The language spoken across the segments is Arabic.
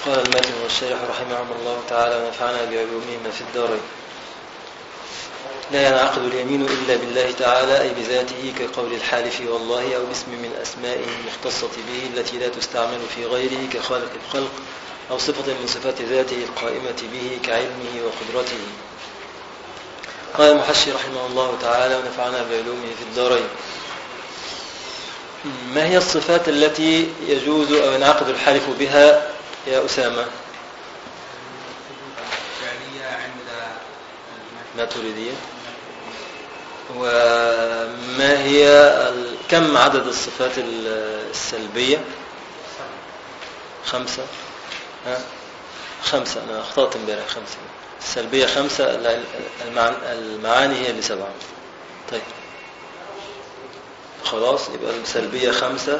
قال الماتن والشارح رحمهم الله تعالى ونفعنا بعلومهما في الدارين. لا ينعقد اليمين إلا بالله تعالى أي بذاته كقول الحالف والله أو باسم من أسمائه المختصة به التي لا تستعمل في غيره كخالق الخلق أو صفة من صفات ذاته القائمة به كعلمه وقدرته. قال المحشي رحمه الله تعالى ونفعنا بعلومه في الدارين. ما هي الصفات التي يجوز أو ينعقد الحلف بها يا أسامة؟ ماتريدية. وما هي كم عدد الصفات السلبية؟ 5. خمسة، أنا أخطأت امبارح 5. السلبية 5، المعاني هي اللي 7. طيب خلاص، يبقى السلبية 5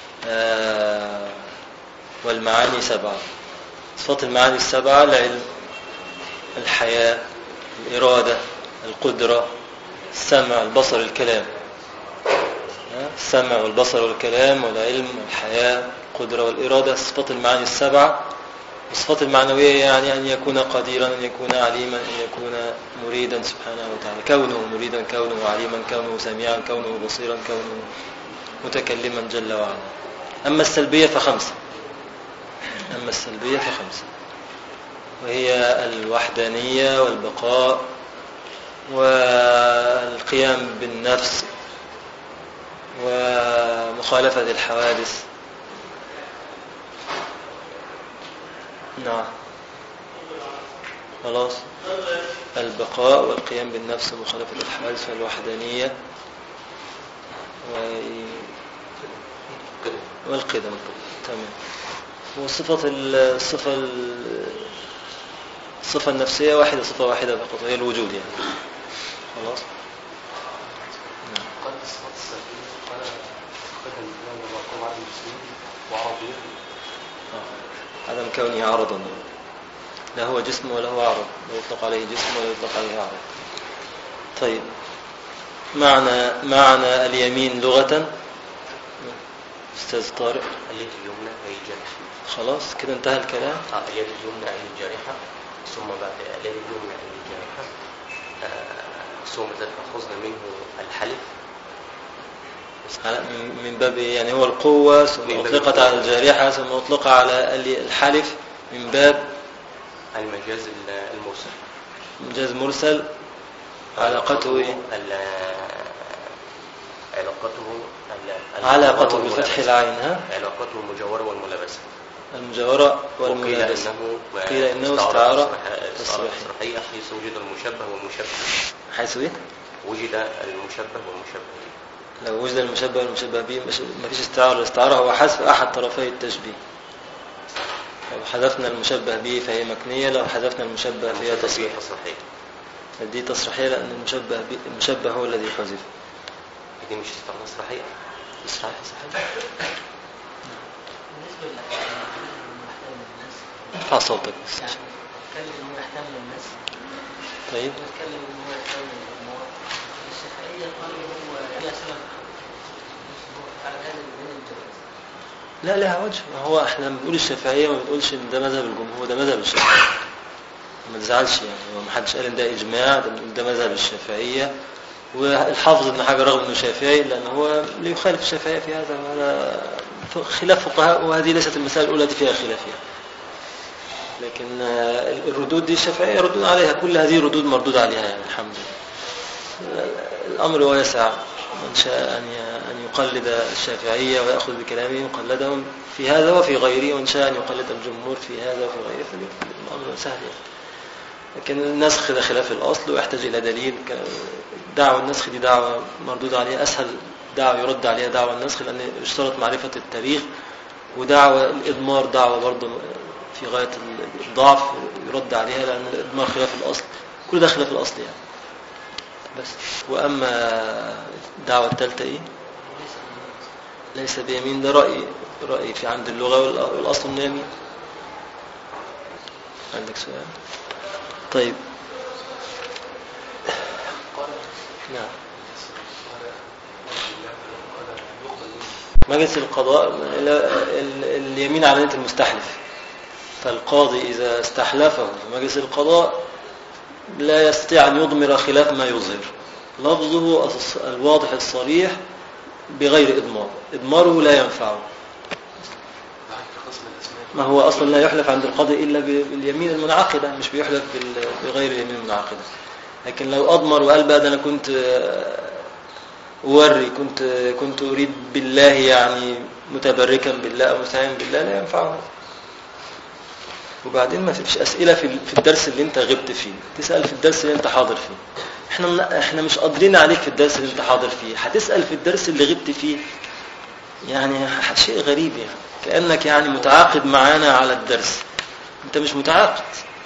والمعاني 7. صفات المعاني 7: العلم، الحياة، الإرادة، القدرة، السمع، البصر، الكلام. السمع والبصر والكلام والعلم والحياة والقدرة والإرادة، صفات المعاني 7. والصفات المعنوية يعني أن يكون قديرا، أن يكون عليما، أن يكون مريدا سبحانه وتعالى، كونه مريدا، كونه عليما، كونه سميعا، كونه بصيرا، كونه متكلما جل وعلا. أما السلبية ف5. وهي الوحدانية والبقاء والقيام بالنفس ومخالفة الحوادث. نعم خلاص، البقاء والقيام بالنفس ومخالفة الحوادث والوحدانية والقدم. تمام. الصفة النفسية واحدة، صفة واحدة فقط، هي الوجود يعني. خلاص. قد الصفات السلبية قال قدم الإمام المرقوم عدم جسمه وعرضيته. عدم كونه عرضا، لا هو جسم ولا هو عرض، لا يطلق عليه جسم ولا يطلق عليه عرض. طيب، معنى اليمين لغة أستاذ طارق. اليد اليمنى أي الجارحة. خلاص كده انتهى الكلام. اليد اليمنى أي الجارحة، ثم بعد اليد اليمنى أي الجارحة ثم تأخذنا منه الحلف من باب يعني هو القوة، ثم أطلقت على الجارحة، ثم أطلق على الحلف من باب المجاز المرسل. مجاز مرسل. علاقته ايه؟ علاقته بفتح العين. علاقته المجاورة والملابسة. المجاورة والملابسة. قيل إنه استعارة تصريحية حيث وجد المشبه والمشبه. حيث ايه؟ وجد المشبه والمشبه به. لو وجد المشبه والمشبه به ما فيش استعارة. الاستعارة هو حذف أحد طرفي التشبيه. لو حذفنا المشبه به فهي مكنية، لو حذفنا المشبه فهي تصريحية. دي تصريحية لأن المشبه هو الذي حذف. دي مش تصريحية. صحيح. بالنسبة للمحتمل الناس صوتك بس. يعني نتكلم إنه يحتمل الناس. طيب. نتكلم إنه يحتمل الأمور. الشافعية قالوا هو فيها سبب على هذا من الجواز. لا لها وجه. هو احنا بنقول الشافعية وما بنقولش ان ده مذهب الجمهور، ده مذهب الشافعية. ما تزعلش يعني، هو ما حدش قال ان ده اجماع، ده مذهب الشافعية. والحافظ ابن حجر رغم انه شافعي لان هو لا يخالف الشافعية في هذا، وهذا خلاف فقهاء، وهذه ليست المسائل الاولى التي فيها خلاف يعني. لكن الردود دي الشافعية يردون عليها، كل هذه ردود مردود عليها يعني الحمد لله. الامر واسع، من شاء ان يقلد الشافعية ويأخذ بكلامهم قلدهم في هذا وفي غيره، ومن شاء ان يقلد الجمهور في هذا وفي غيره، فالامر سهل يعني. لكن النسخ ده خلاف الأصل ويحتاج إلى دليل. دعوة النسخ دي دعوة مردود عليها، أسهل دعوة يرد عليها دعوة النسخ، لأن اشترط معرفة التاريخ. ودعوة الإضمار دعوة برضه في غاية الضعف يرد عليها، لأن الإضمار خلاف الأصل، كل ده خلاف الأصل يعني. بس وأما الدعوة الثالثة إيه؟ ليس بيمين، ده رأي في عند اللغة، والأصل من يمين. عندك سؤال؟ طيب. نعم. مجلس القضاء اليمين على نية المستحلف. فالقاضي إذا استحلفه في مجلس القضاء لا يستطيع أن يضمر خلاف ما يظهر، لفظه الواضح الصريح بغير إضمار، إضماره لا ينفعه. ما هو أصلا لا يحلف عند القاضي إلا باليمين المنعقدة، مش بيحلف بغير اليمين المنعقدة. لكن لو أضمر وقال بقى ده أنا كنت أوري، كنت أريد بالله، يعني متبركا بالله أو مستعين بالله، لا ينفعه. وبعدين ما فيش أسئلة في الدرس اللي انت غبت فيه، تسأل في الدرس اللي انت حاضر فيه. احنا مش قادرين عليك في الدرس اللي انت حاضر فيه، هتسأل في الدرس اللي غبت فيه. يعني شيء غريب، يعني كأنك يعني متعاقد معانا على الدرس، انت مش متعاقد.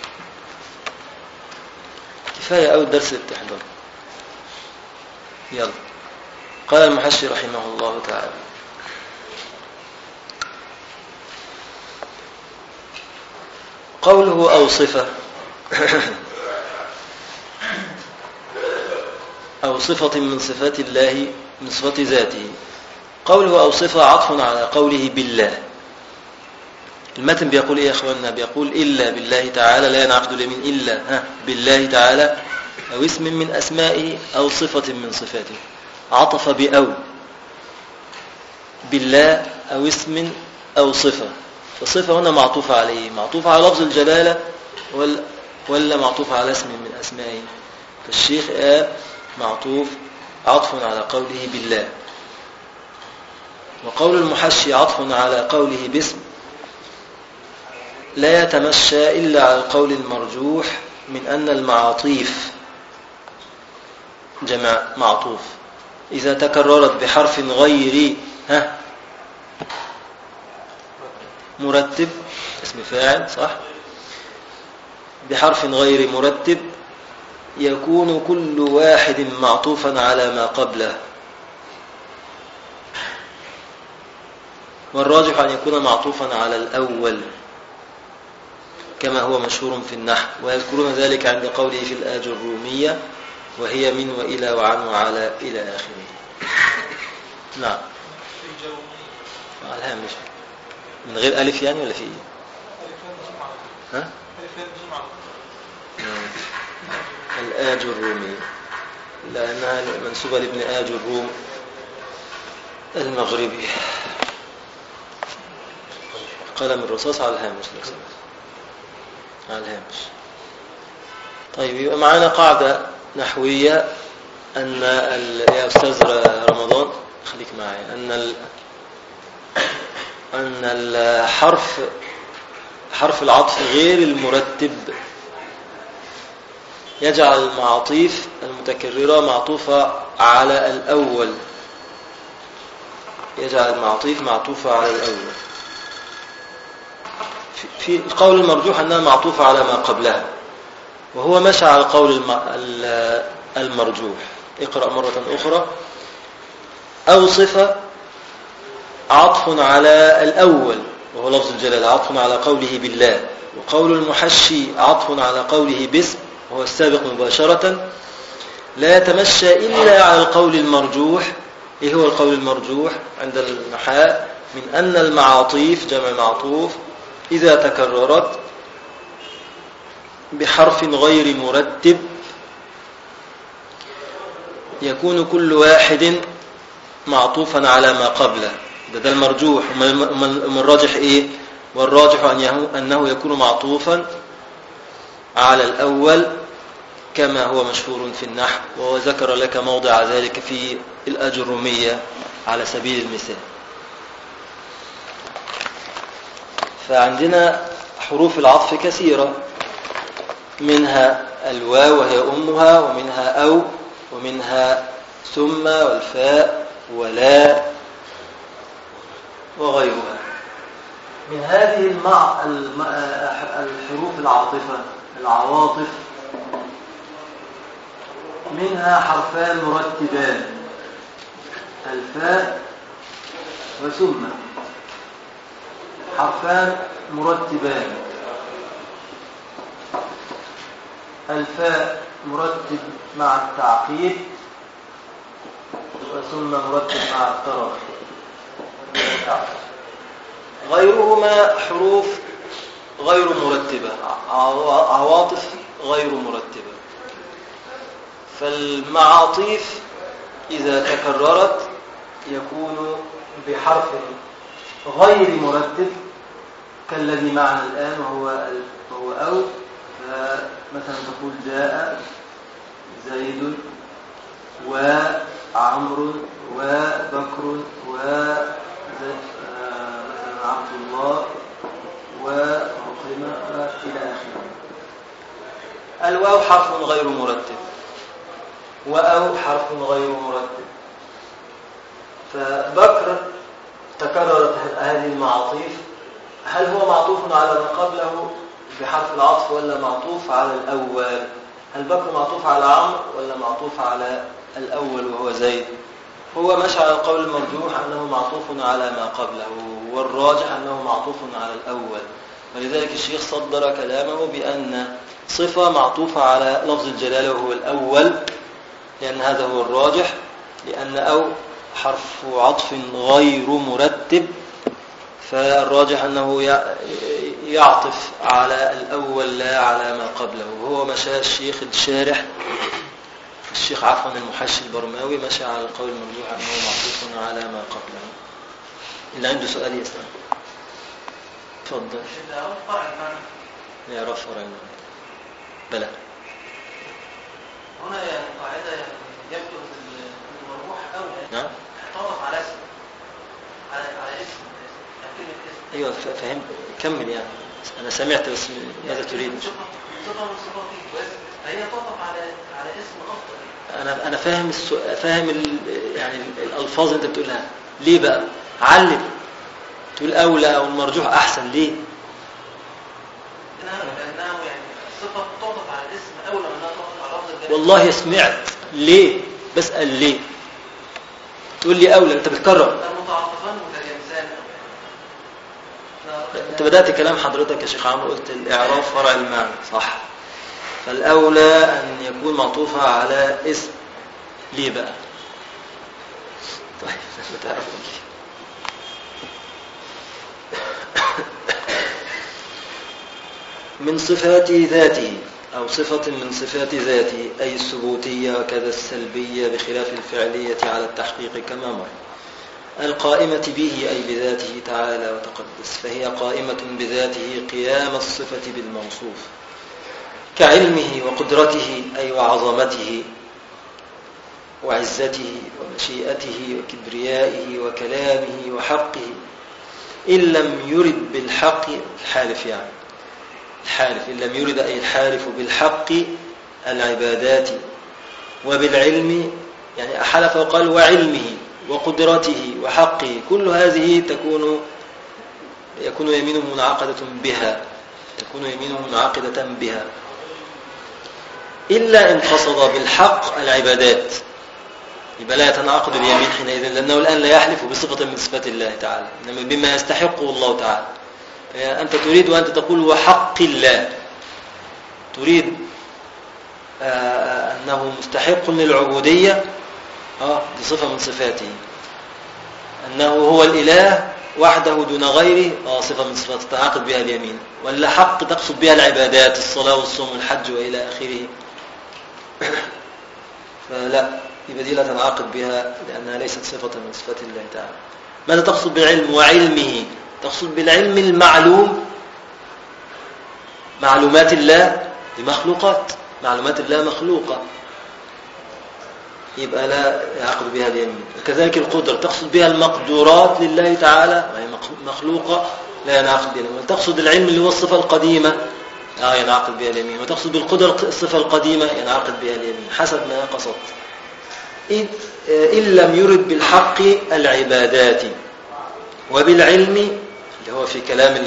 كفاية أول الدرس اللي بتحضره. يلا. قال المحشي رحمه الله تعالى: قوله أو صفة أو صفة من صفات الله، من صفات ذاته. قوله أو صفة عطف على قوله بالله. المتن بيقول إيه يا أخواننا؟ بيقول إلا بالله تعالى، لا ينعقد اليمين إلا بالله تعالى، أو اسم من أسمائه أو صفة من صفاته. عطف بأو بالله أو اسم أو صفة، فالصفة هنا معطوفة عليه، معطوفة على لفظ الجلالة ولا معطوفة على اسم من أسمائه؟ فالشيخ معطوف عطف على قوله بالله. وقول المحشي عطف على قوله باسم لا يتمشى إلا على القول المرجوح من أن المعاطيف جمع معطوف إذا تكررت بحرف غير مرتب، اسم فاعل صح، بحرف غير مرتب يكون كل واحد معطوفا على ما قبله، والراجح أن يكون معطوفا على الأول كما هو مشهور في النحو، ويذكرون ذلك عند قوله في الآج الرومية: وهي من وإلى وعن وعلى إلى آخره. نعم. على الهامش من غير ألف يعني ولا في إيه؟ ها؟ الآج الرومية لأنها منسوبة لابن آج الروم المغربي. قلم الرصاص على الهامش، على الهامش. طيب، يبقى معانا قاعدة نحوية أن يا أستاذ رمضان خليك معي، أن حرف العطف غير المرتب يجعل المعاطيف المتكررة معطوفة على الأول، يجعل المعاطيف معطوفة على الأول. في القول المرجوح أنها معطوفة على ما قبلها، وهو مشى على القول المرجوح. اقرأ مرة أخرى. أو صفة عطف على الأول وهو لفظ الجلالة، عطف على قوله بالله. وقول المحشي عطف على قوله باسم وهو السابق مباشرة، لا يتمشى إلا على القول المرجوح. إيه هو القول المرجوح عند النحاة؟ من أن المعاطيف جمع معطوف إذا تكررت بحرف غير مرتب يكون كل واحد معطوفا على ما قبله. ده المرجوح. ومن الراجح إيه؟ والراجح أنه يكون معطوفا على الأول كما هو مشهور في النحو، وهو ذكر لك موضع ذلك في الأجرومية على سبيل المثال. فعندنا حروف العطف كثيرة، منها الواو وهي أمها، ومنها أو، ومنها ثم والفاء ولا وغيرها. من هذه الحروف العاطفة العواطف منها حرفان مرتبان: الفاء وثم. حرفان مرتبان: الفاء مرتب مع التعقيد، وثم مرتب مع التراخي. غيرهما حروف غير مرتبة، عواطف غير مرتبة. فالمعاطيف إذا تكررت يكون بحرف غير مرتب كالذي معنا الآن وهو أو. فمثلا تقول جاء زيد وعمر وبكر وعبد الله وعكرمة إلى آخره. الواو حرف غير مرتب وأو حرف غير مرتب. فبكر تكررت هذه المعاطيف، هل هو معطوف على ما قبله بحرف العطف ولا معطوف على الأول؟ هل بكر معطوف على عمرو ولا معطوف على الأول وهو زيد؟ هو مشى على القول المرجوح أنه معطوف على ما قبله، والراجح أنه معطوف على الأول. ولذلك الشيخ صدر كلامه بأن صفة معطوفة على لفظ الجلالة وهو الأول، لأن هذا هو الراجح، لأن أو حرف عطف غير مرتب، فالراجح أنه يعطف على الأول لا على ما قبله. وهو مشى الشيخ المحشي البرماوي مشى على القول المرجوح أنه معطوف على ما قبله. اللي عنده سؤال يسأل. تفضل. يعرف فرع المعنى. بلى. هنا يعني قاعدة يبدو المرجوح أو نعم. احتفظ على اسم على اسم كلمة اسم. أيوة فهمت. كمل يعني. أنا سمعت بس ماذا تريد؟ صفة من صفاتي بس هي تطلق على اسم أفضل. أنا فاهم يعني الألفاظ أنت بتقولها. ليه بقى؟ علم. تقول أولى أو المرجوح أحسن ليه؟ لأنها يعني صفة تطلق على الاسم أولى منها تطلق على لفظ الجلالة. والله سمعت. ليه؟ بسأل ليه؟ تقول لي أولى. أنت بتكرر. المتعاطفان متجانسان. أنت بدأت كلام حضرتك يا شيخ عمرو، قلت الإعراف فرع المعنى، صح؟ فالأولى أن يكون معطوفة على اسم. ليه بقى؟ طيب ما تعرفون ليه. من صفات ذاته أو صفة من صفات ذاته، أي الثبوتية وكذا السلبية بخلاف الفعلية على التحقيق كما مر. القائمة به أي بذاته تعالى وتقدس، فهي قائمة بذاته قيام الصفة بالموصوف كعلمه وقدرته أي وعظمته وعزته ومشيئته وكبريائه وكلامه وحقه، إن لم يرد بالحق الحالف، يعني الحالف إن لم يرد أي الحالف بالحق العبادات، وبالعلم يعني حلف وقال وعلمه وقدرته وحقه، كل هذه يكون يمينه منعقدة بها، إلا إن قصد بالحق العبادات، يبقى لا يتنعقد اليمين حينئذ، لأنه الآن لا يحلف بصفة من صفات الله تعالى، إنما بما يستحقه الله تعالى. فأنت تريد وأنت تقول وحق الله، تريد أنه مستحق للعبودية، دي صفة من صفاته، أنه هو الإله وحده دون غيره، صفة من صفاته تنعقد بها اليمين. ولا حق تقصد بها العبادات، الصلاة والصوم والحج وإلى آخره، فلا، يبقى دي لا تنعقد بها لأنها ليست صفة من صفات الله تعالى. ماذا تقصد بالعلم وعلمه؟ تقصد بالعلم المعلوم، معلومات الله دي مخلوقات، معلومات الله مخلوقة، يبقى لا يعقد بها اليمين. وكذلك القدرة تقصد بها المقدورات لله تعالى، وهي مخلوقة لا ينعقد بها اليمين. وتقصد العلم اللي هو الصفة القديمة، ينعقد بها اليمين. وتقصد بالقدرة الصفة القديمة، ينعقد بها اليمين، حسب ما قصدت. إن لم يرد بالحق العبادات، وبالعلم اللي هو في كلام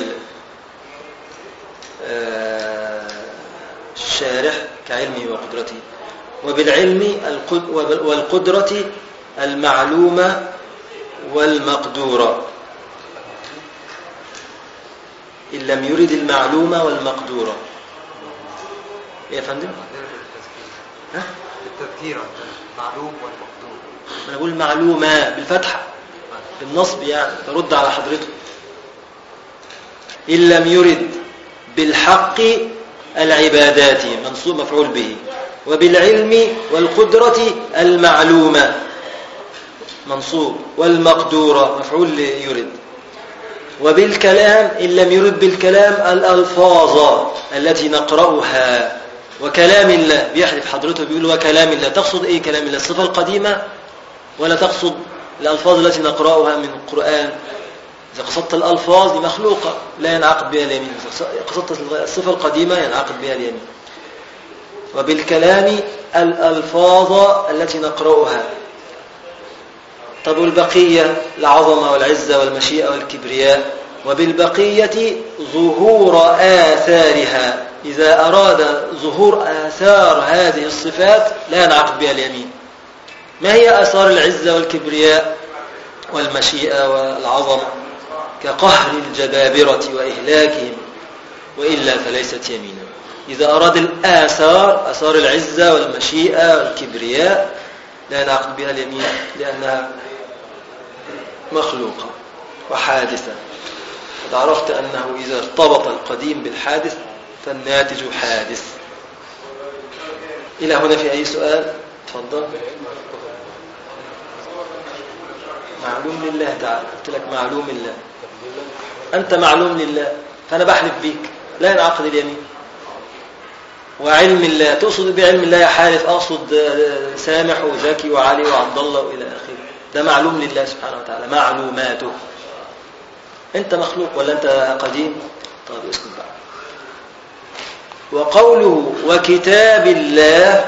الشارح كعلمه وقدرته، وبالعلم والقدرة المعلومة والمقدورة. إن لم يرد المعلومة والمقدورة. إيه يا فندم؟ بالتذكير المعلوم والمقدور. أنا أقول معلومة بالفتحة بالنصب، يعني برد على حضرته. إن لم يرد بالحق العبادات منصوب مفعول به، وبالعلم والقدرة المعلومة منصوب، والمقدورة مفعول يرد، وبالكلام إن لم يرد بالكلام الألفاظ التي نقرأها، وكلام الله بيحلف حضرته بيقول وكلام الله. تقصد إيه كلام الله؟ الصفة القديمة ولا تقصد الألفاظ التي نقرأها من القرآن؟ إذا قصدت الألفاظ دي مخلوقة لا ينعقد بها اليمين، إذا قصدت الصفة القديمة ينعقد بها اليمين. وبالكلام الألفاظ التي نقرأها. طب والبقية العظمة والعزة والمشيئة والكبرياء. وبالبقية ظهور آثارها، إذا أراد ظهور آثار هذه الصفات لا ينعقد بها اليمين. ما هي آثار العزة والكبرياء والمشيئة والعظمة؟ كقهر الجبابرة وإهلاكهم، وإلا فليست يمينا. إذا أراد الآثار، آثار العزة والمشيئة والكبرياء، لا ينعقد بها اليمين لأنها مخلوقة وحادثة. قد عرفت أنه إذا ارتبط القديم بالحادث فالناتج حادث. إلى هنا في أي سؤال؟ تفضل. معلوم لله تعالى، قلت لك معلوم الله، أنت معلوم لله فأنا بحلف بيك لا ينعقد اليمين. وعلم الله، تقصد بعلم الله يا حالف أقصد سامح وزكي وعلي وعبد الله وإلى آخره، ده معلوم لله سبحانه وتعالى معلوماته. أنت مخلوق ولا أنت قديم؟ طيب اسكت بقى. وقوله وكتاب الله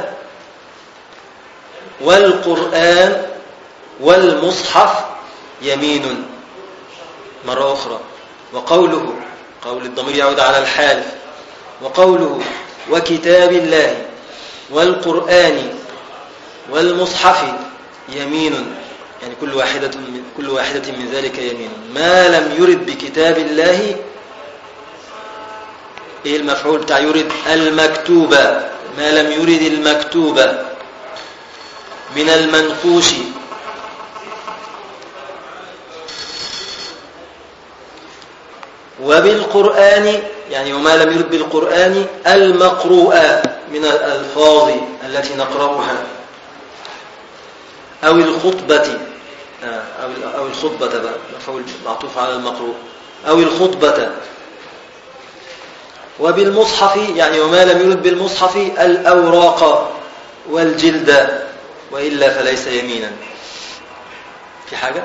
والقرآن والمصحف يمين مرة أخرى. وقوله، قول الضمير يعود على الحالف، وقوله وكتاب الله والقرآن والمصحف يمين، يعني كل واحدة من ذلك يمين. ما لم يرد بكتاب الله، ايه المفعول بتاع يرد؟ المكتوبة. ما لم يرد المكتوبة من المنقوش وبالقرآن، يعني وما لم يرد بالقرآن المقروءة من الألفاظ التي نقرأها، أو الخطبة، أو الخطبة بقى مفعول معطوف على المقروء، أو الخطبة. وبالمصحف، يعني وما لم يرد بالمصحف الأوراق والجلد، وإلا فليس يمينا. في حاجة؟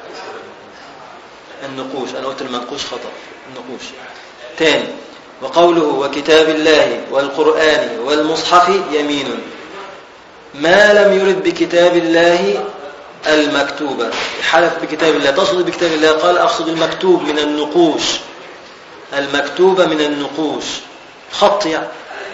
النقوش، أنا قلت المنقوش خطأ، النقوش تاني. وقوله وكتاب الله والقرآن والمصحف يمين. ما لم يرد بكتاب الله المكتوبة، حلف بكتاب الله. تقصد بكتاب الله؟ قال أقصد المكتوب من النقوش، المكتوبة من النقوش، خط يعني،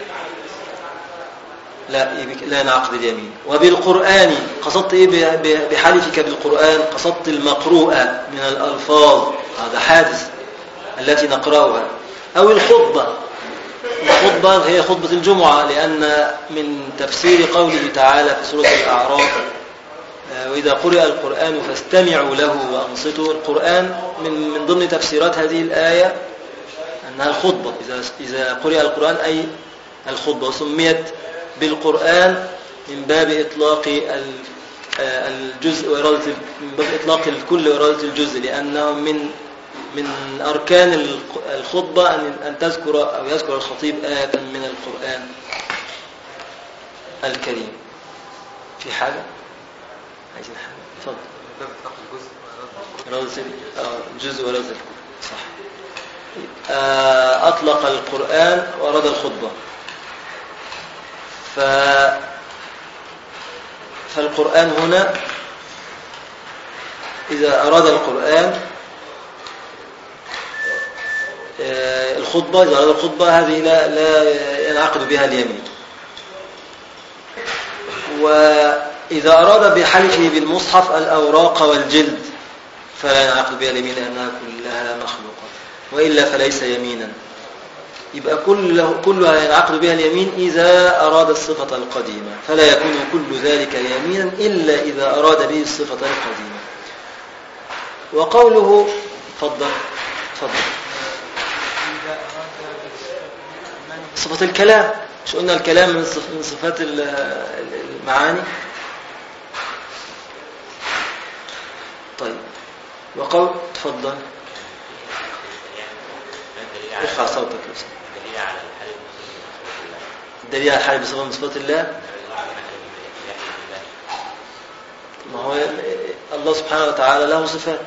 لا ينعقد اليمين. وبالقرآن، قصدت إيه بحلفك بالقرآن؟ قصدت المقروءة من الألفاظ، هذا حادث التي نقرأها. أو الخطبة، الخطبة هي خطبة الجمعة، لأن من تفسير قوله تعالى في سورة الأعراف وإذا قرئ القرآن فاستمعوا له وأنصتوا. القرآن من ضمن تفسيرات هذه الآية أنها الخطبة، إذا قرئ القرآن أي الخطبة. وسميت بالقرآن من باب إطلاق الجزء وإرادة، من باب إطلاق الكل وإرادة الجزء، لأنه من أركان الخطبة أن تذكر أو يذكر الخطيب آية من القرآن الكريم. في حاجة؟ عايزين حاجة؟ تفضل. الجزء وإرادة الكل، صح. أطلق القرآن وأراد الخطبة. فالقرآن هنا إذا أراد القرآن الخطبة، إذا أراد الخطبة هذه لا ينعقد بها اليمين. وإذا أراد بحلفه بالمصحف الأوراق والجلد فلا ينعقد بها اليمين لأنها كلها مخلوقة، وإلا فليس يمينا. يبقى كلها ينعقد بها اليمين إذا أراد الصفة القديمة، فلا يكون كل ذلك يمينا إلا إذا أراد به الصفة القديمة. وقوله، تفضل. إذا أراد صفة الكلام، مش قلنا الكلام من صفات المعاني. طيب وقول تفضل ارفع صوتك يا أستاذ. الدليل على الحلف بصفة من صفات الله، ما هو الله سبحانه وتعالى له صفات،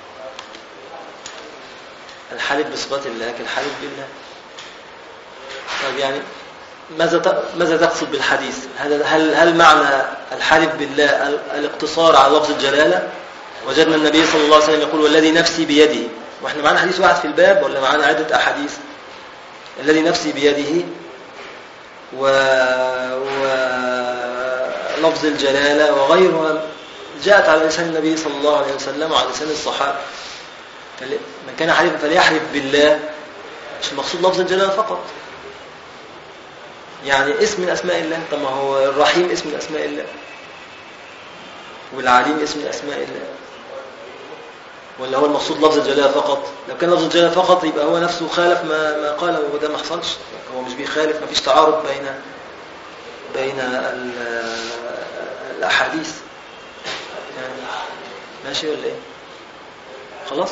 الحلف بصفات الله كالحلف بالله. طيب يعني ماذا تقصد بالحديث؟ هل معنى الحلف بالله الاقتصار على لفظ الجلالة؟ وجدنا النبي صلى الله عليه وسلم يقول والذي نفسي بيده، واحنا معنا حديث واحد في الباب ولا معنا عدة أحاديث؟ الذي نفسي بيده ولفظ الجلالة وغيرها جاءت على لسان النبي صلى الله عليه وسلم وعلى لسان الصحابة. من كان حليفا فليحلف بالله، مش المقصود لفظ الجلالة فقط، يعني اسم من أسماء الله. طب ما هو الرحيم اسم من أسماء الله، والعليم اسم من أسماء الله، ولا هو المقصود لفظ الجلالة فقط؟ لو كان لفظ الجلالة فقط يبقى هو نفسه خالف ما قاله، وده ما حصلش. هو مش بيخالف، ما فيش تعارض بين الأحاديث يعني. ماشي ولا ايه؟ خلاص.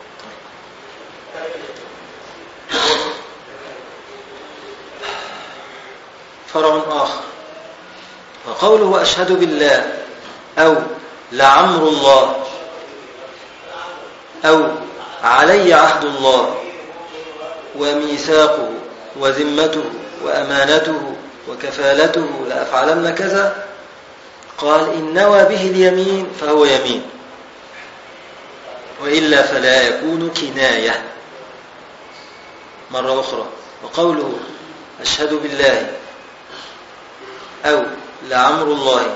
فرع آخر، وقوله أشهد بالله أو لعمر الله أو علي عهد الله وميثاقه وذمته وأمانته وكفالته لأفعلن كذا، قال إن نوى به اليمين فهو يمين، وإلا فلا يكون كناية. مرة أخرى، وقوله أشهد بالله أو لعمر الله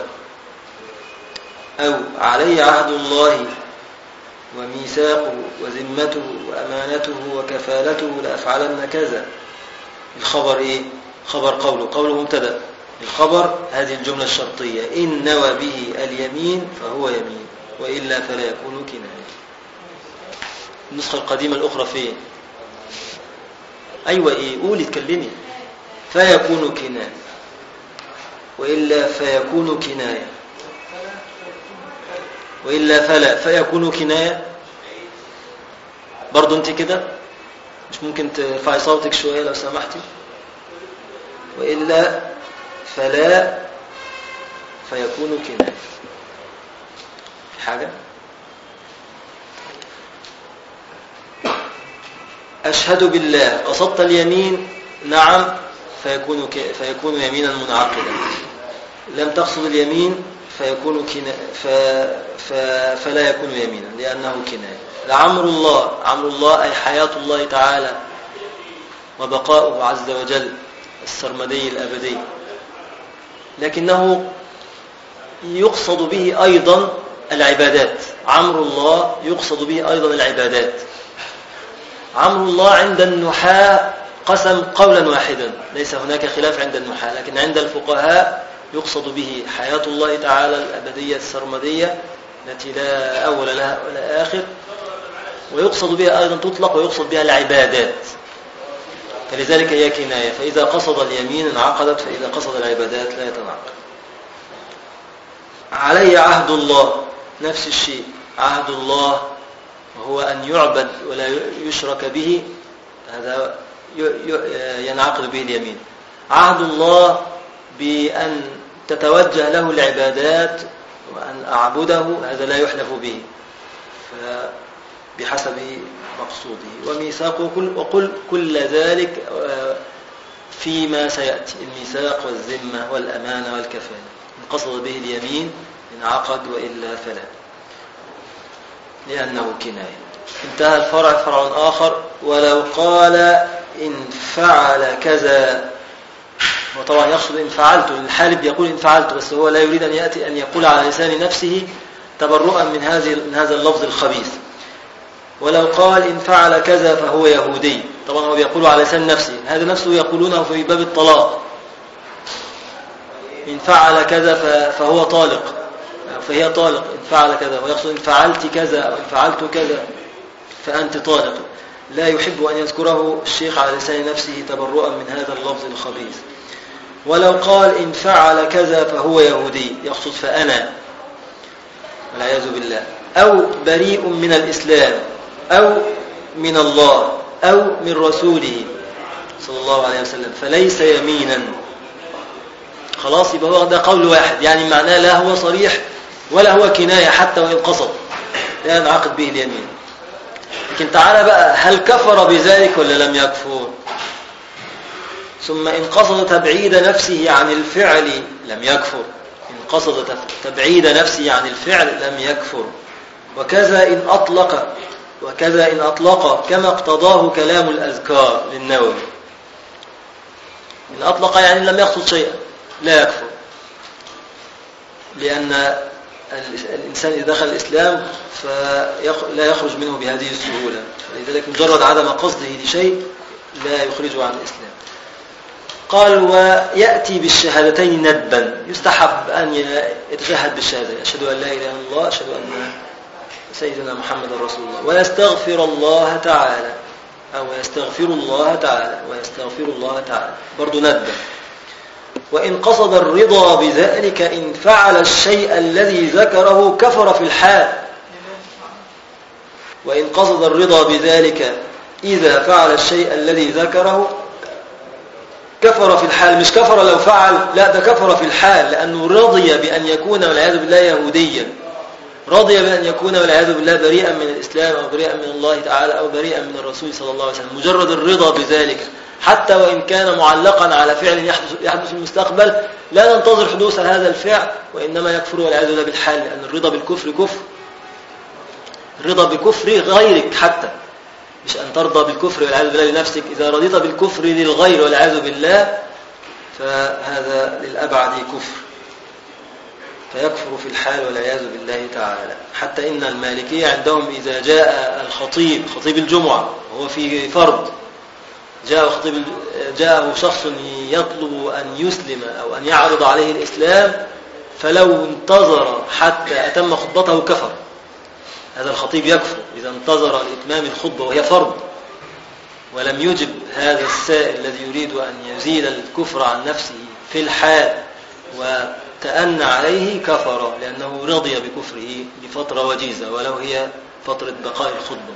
أو علي عهد الله وميثاقه وذمته وأمانته وكفالته لأفعلن كذا، الخبر إيه؟ خبر قوله مبتدأ، الخبر هذه الجملة الشرطية إن نوى به اليمين فهو يمين، وإلا فلا يكون كناية. النسخة القديمة الأخرى فين؟ أيوة إيه؟ قولي اتكلمي. فيكون كناية، وإلا فيكون كناية، وإلا فلا فيكون كناية. برضو انت كده مش ممكن ترفعي صوتك شوية لو سمحتي؟ وإلا فلا فيكون كناية. في حاجة؟ أشهد بالله قصدت اليمين، نعم، فيكون يمينا منعقدا. لم تقصد اليمين فيكون فلا يكون يمينا لأنه كناية. لعمر الله، عمر الله أي حياة الله تعالى وبقاؤه عز وجل السرمدي الأبدي، لكنه يقصد به أيضا العبادات. عمر الله يقصد به أيضا العبادات. عمر الله عند النحاة قسم قولا واحدا، ليس هناك خلاف عند النحاة، لكن عند الفقهاء يقصد به حياة الله تعالى الأبدية السرمدية التي لا أول لها ولا آخر، ويقصد بها أيضا تطلق ويقصد بها العبادات، فلذلك هي كناية. فإذا قصد اليمين انعقدت، فإذا قصد العبادات لا يتنعقد. علي عهد الله، نفس الشيء، عهد الله وهو أن يعبد ولا يشرك به، هذا ينعقد به اليمين. عهد الله بأن تتوجه له العبادات وأن أعبده، هذا لا يحلف به بحسب مقصوده. وميثاقه وقل كل ذلك فيما سيأتي، الميثاق والذمة والأمانة والكفالة، إن قصد به اليمين انعقد، وإلا فلا، لأنه كناية. انتهى الفرع. فرع آخر، ولو قال إن فعل كذا، وطبعا يقصد إن فعلت، الحالف يقول إن فعلت، بس هو لا يريد أن يأتي أن يقول على لسان نفسه تبرؤا من هذا اللفظ الخبيث. ولو قال إن فعل كذا فهو يهودي، طبعا هو بيقول على لسان نفسه، هذا نفسه يقولونه في باب الطلاق، إن فعل كذا فهو طالق، فهي طالق إن فعل كذا، ويقصد إن فعلت كذا أو إن فعلت كذا فأنت طالق. لا يحب أن يذكره الشيخ على لسان نفسه تبرؤا من هذا اللفظ الخبيث. ولو قال إن فعل كذا فهو يهودي، يقصد فأنا والعياذ بالله، أو بريء من الإسلام أو من الله أو من رسوله صلى الله عليه وسلم، فليس يمينا. خلاص، يبقى هو ده قول واحد، يعني معناه لا هو صريح ولا هو كناية حتى وإن قصد، لا ينعقد به اليمين. لكن تعالى بقى، هل كفر بذلك ولا لم يكفر؟ ثم إن قصد تبعيد نفسه عن الفعل لم يكفر. إن قصد تبعيد نفسه عن الفعل لم يكفر. وكذا إن أطلق كما اقتضاه كلام الأذكار للنووي. إن أطلق يعني لم يقصد شيئا لا يكفر، لأن الإنسان إذا دخل الإسلام فلا يخرج منه بهذه السهولة، لذلك مجرد عدم قصده لشيء لا يخرجه عن الإسلام. قال ويأتي بالشهادتين ندبا، يستحب أن يتشهد بالشهادتين، أشهد أن لا إله إلا الله، أشهد أن سيدنا محمد رسول الله، ويستغفر الله تعالى، أو يستغفر الله تعالى برضو ندبا. وإن قصد الرضا بذلك إن فعل الشيء الذي ذكره كفر في الحال. وإن قصد الرضا بذلك إذا فعل الشيء الذي ذكره كفر في الحال، مش كفر لو فعل، لا ده كفر في الحال، لأنه رضي بأن يكون والعياذ بالله يهوديا، رضي بأن يكون والعياذ بالله بريئا من الإسلام أو بريئا من الله تعالى أو بريئا من الرسول صلى الله عليه وسلم. مجرد الرضا بذلك حتى وإن كان معلقا على فعل يحدث في المستقبل، لا ننتظر حدوث هذا الفعل، وإنما يكفر والعياذ بالله بالحال، لأن الرضا بالكفر كفر. الرضا بكفر غيرك حتى، مش أن ترضى بالكفر والعياذ بالله لنفسك، إذا رضيت بالكفر للغير والعياذ بالله فهذا للأبعد كفر، فيكفر في الحال والعياذ بالله تعالى. حتى إن المالكية عندهم إذا جاء خطيب الجمعة وهو في فرض، جاءه شخص يطلب أن يسلم أو أن يعرض عليه الإسلام، فلو انتظر حتى أتم خطبته كفر. هذا الخطيب يكفر إذا انتظر لإتمام الخطبة وهي فرض ولم يجب هذا السائل الذي يريد أن يزيل الكفر عن نفسه في الحال وتأنى عليه، كفر لأنه رضي بكفره لفترة وجيزة ولو هي فترة بقاء الخطبة.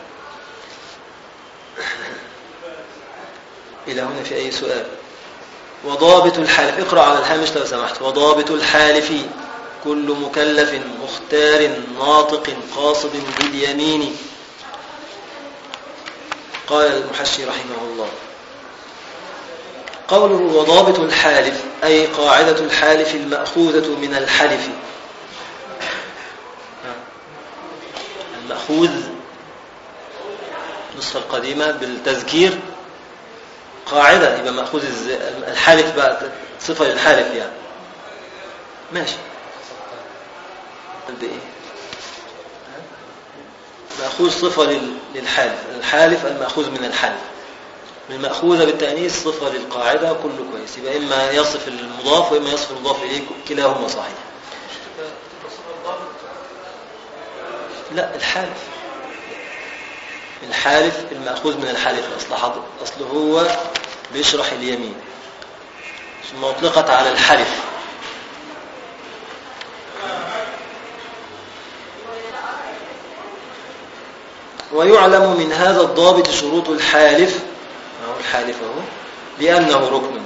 إلى هنا في أي سؤال؟ وضابط الحالف، اقرأ على الهامش لو سمحت. وضابط الحالف كل مكلف مختار ناطق قاصد باليمين. قال المحشي رحمه الله: قوله وضابط الحالف أي قاعدة الحالف المأخوذة من الحلف. المأخوذ النسخة القديمة بالتذكير قاعدة، يبقى مأخوذ الحالف بقى صفة للحالف يعني. ماشي. بإيه؟ مأخوذ صفة للحالف، الحالف المأخوذ من الحلف، المأخوذة بالتأنيث صفة للقاعدة، كله كويس. يبقى إما يصف المضاف وإما يصف المضاف إليه، كلاهما صحيح. لا، الحالف المأخوذ من الحلف، أصله هو بيشرح اليمين ثم أطلقت على الحلف. ويعلم من هذا الضابط شروط الحالف، أو الحالف هو لأنه ركن.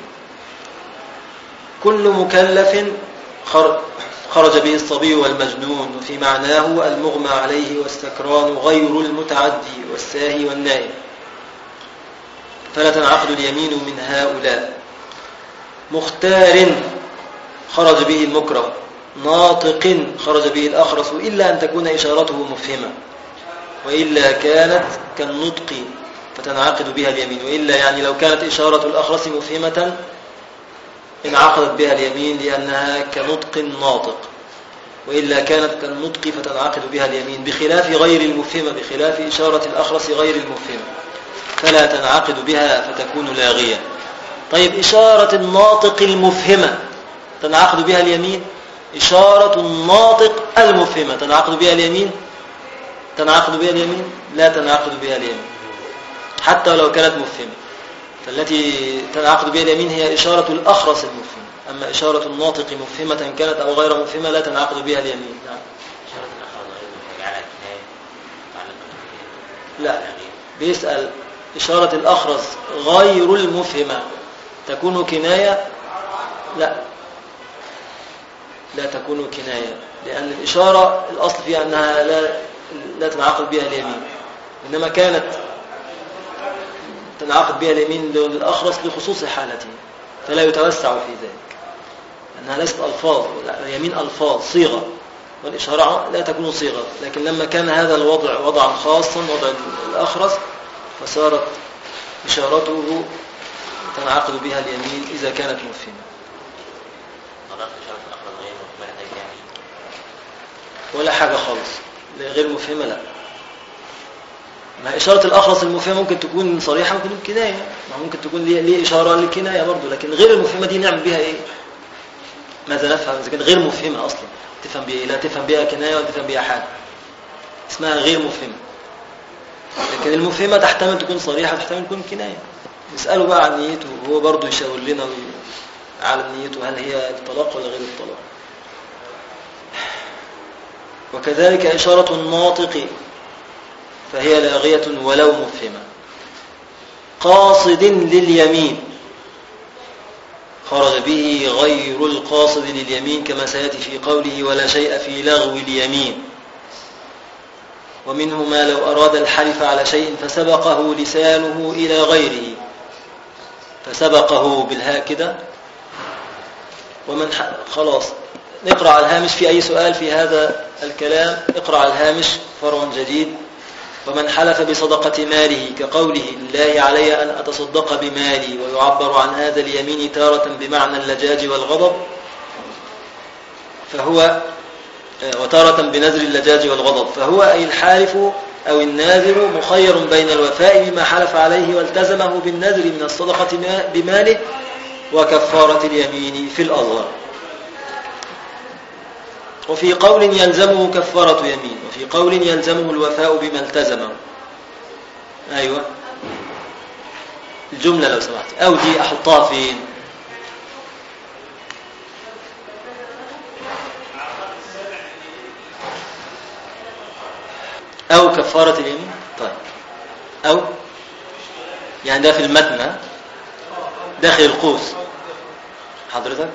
كل مكلف خرج به الصبي والمجنون، وفي معناه المغمى عليه والسكران غير المتعدي والساهي والنائم، فلا تنعقد اليمين من هؤلاء. مختار خرج به المكره، ناطق خرج به الأخرس، إلا أن تكون إشارته مفهمة، وإلا كانت كالنطق فتنعقد بها اليمين. وإلا يعني لو كانت إشارة الأخرس مفهمة انعقدت بها اليمين لأنها كنطق ناطق، وإلا كانت كالنطق فتنعقد بها اليمين، بخلاف غير المفهمة، بخلاف إشارة الأخرس غير المفهمة فلا تنعقد بها فتكون لاغية. طيب إشارة الناطق المفهمة تنعقد بها اليمين؟ إشارة الناطق المفهمة تنعقد بها اليمين؟ لا تنعقد بها اليمين. حتى لو كانت مفهمة. فالتي تنعقد بها اليمين هي إشارة الأخرس المفهم، أما إشارة الناطق مفهمة كانت أو غير مفهمة لا تنعقد بها اليمين. نعم. إشارة الأخرس أيضا على كناية لا، بيسأل إشارة الأخرس غير المفهمة تكون كناية؟ لا تكون كناية، لأن الإشارة الأصل فيها أنها لا تنعقد بها اليمين، إنما كانت تنعقد بها اليمين للأخرس لخصوص حالته، فلا يتوسع في ذلك، أنها ليست ألفاظ، اليمين ألفاظ صيغة، والإشارة لا تكون صيغة. لكن لما كان هذا الوضع وضعا خاصا، وضع الأخرس، فصارت إشارته تنعقد بها اليمين إذا كانت مفهمة. ولا حاجة خالص، غير مفهمة لا. ما إشارة الأخرس المفهمة ممكن تكون صريحة، ممكن تكون كناية، ممكن تكون ليه إشارة للكناية برضو، لكن غير المفهمة دي نعمل بها إيه؟ ماذا نفهم إذا كانت غير مفهمة أصلا؟ تفهم بها إيه؟ لا تفهم بها كناية ولا تفهم بها حاجة، اسمها غير مفهمة. لكن المفهمة تحتمل تكون صريحة وتحتمل تكون كناية. نسأله بقى عن نيته، وهو برضو يشاور لنا على نيته، هل هي الطلاق ولا غير الطلاق. وكذلك إشارة الناطق فهي لاغية ولو مفهمة. قاصد لليمين خرج به غير القاصد لليمين، كما سيأتي في قوله ولا شيء في لغو اليمين. ومنه ما لو أراد الحلف على شيء فسبقه لسانه إلى غيره، فسبقه بالهاء كده. ومن خلاص نقرأ على الهامش في أي سؤال في هذا الكلام، اقرأ على الهامش فرع جديد. ومن حلف بصدقة ماله كقوله الله علي أن أتصدق بمالي، ويعبر عن هذا اليمين تارة بمعنى اللجاج والغضب، فهو وتارة بنذر اللجاج والغضب، فهو أي الحالف أو الناذر مخير بين الوفاء بما حلف عليه والتزمه بالنذر من الصدقة بماله وكفارة اليمين في الأظهر. وفي قول يلزمه كفارة يمين، وفي قول يلزمه الوفاء بما التزمه. أيوة الجملة لو سمحت، أو دي أحطها فين؟ أو كفارة اليمين. طيب أو يعني ده في المتن داخل القوس حضرتك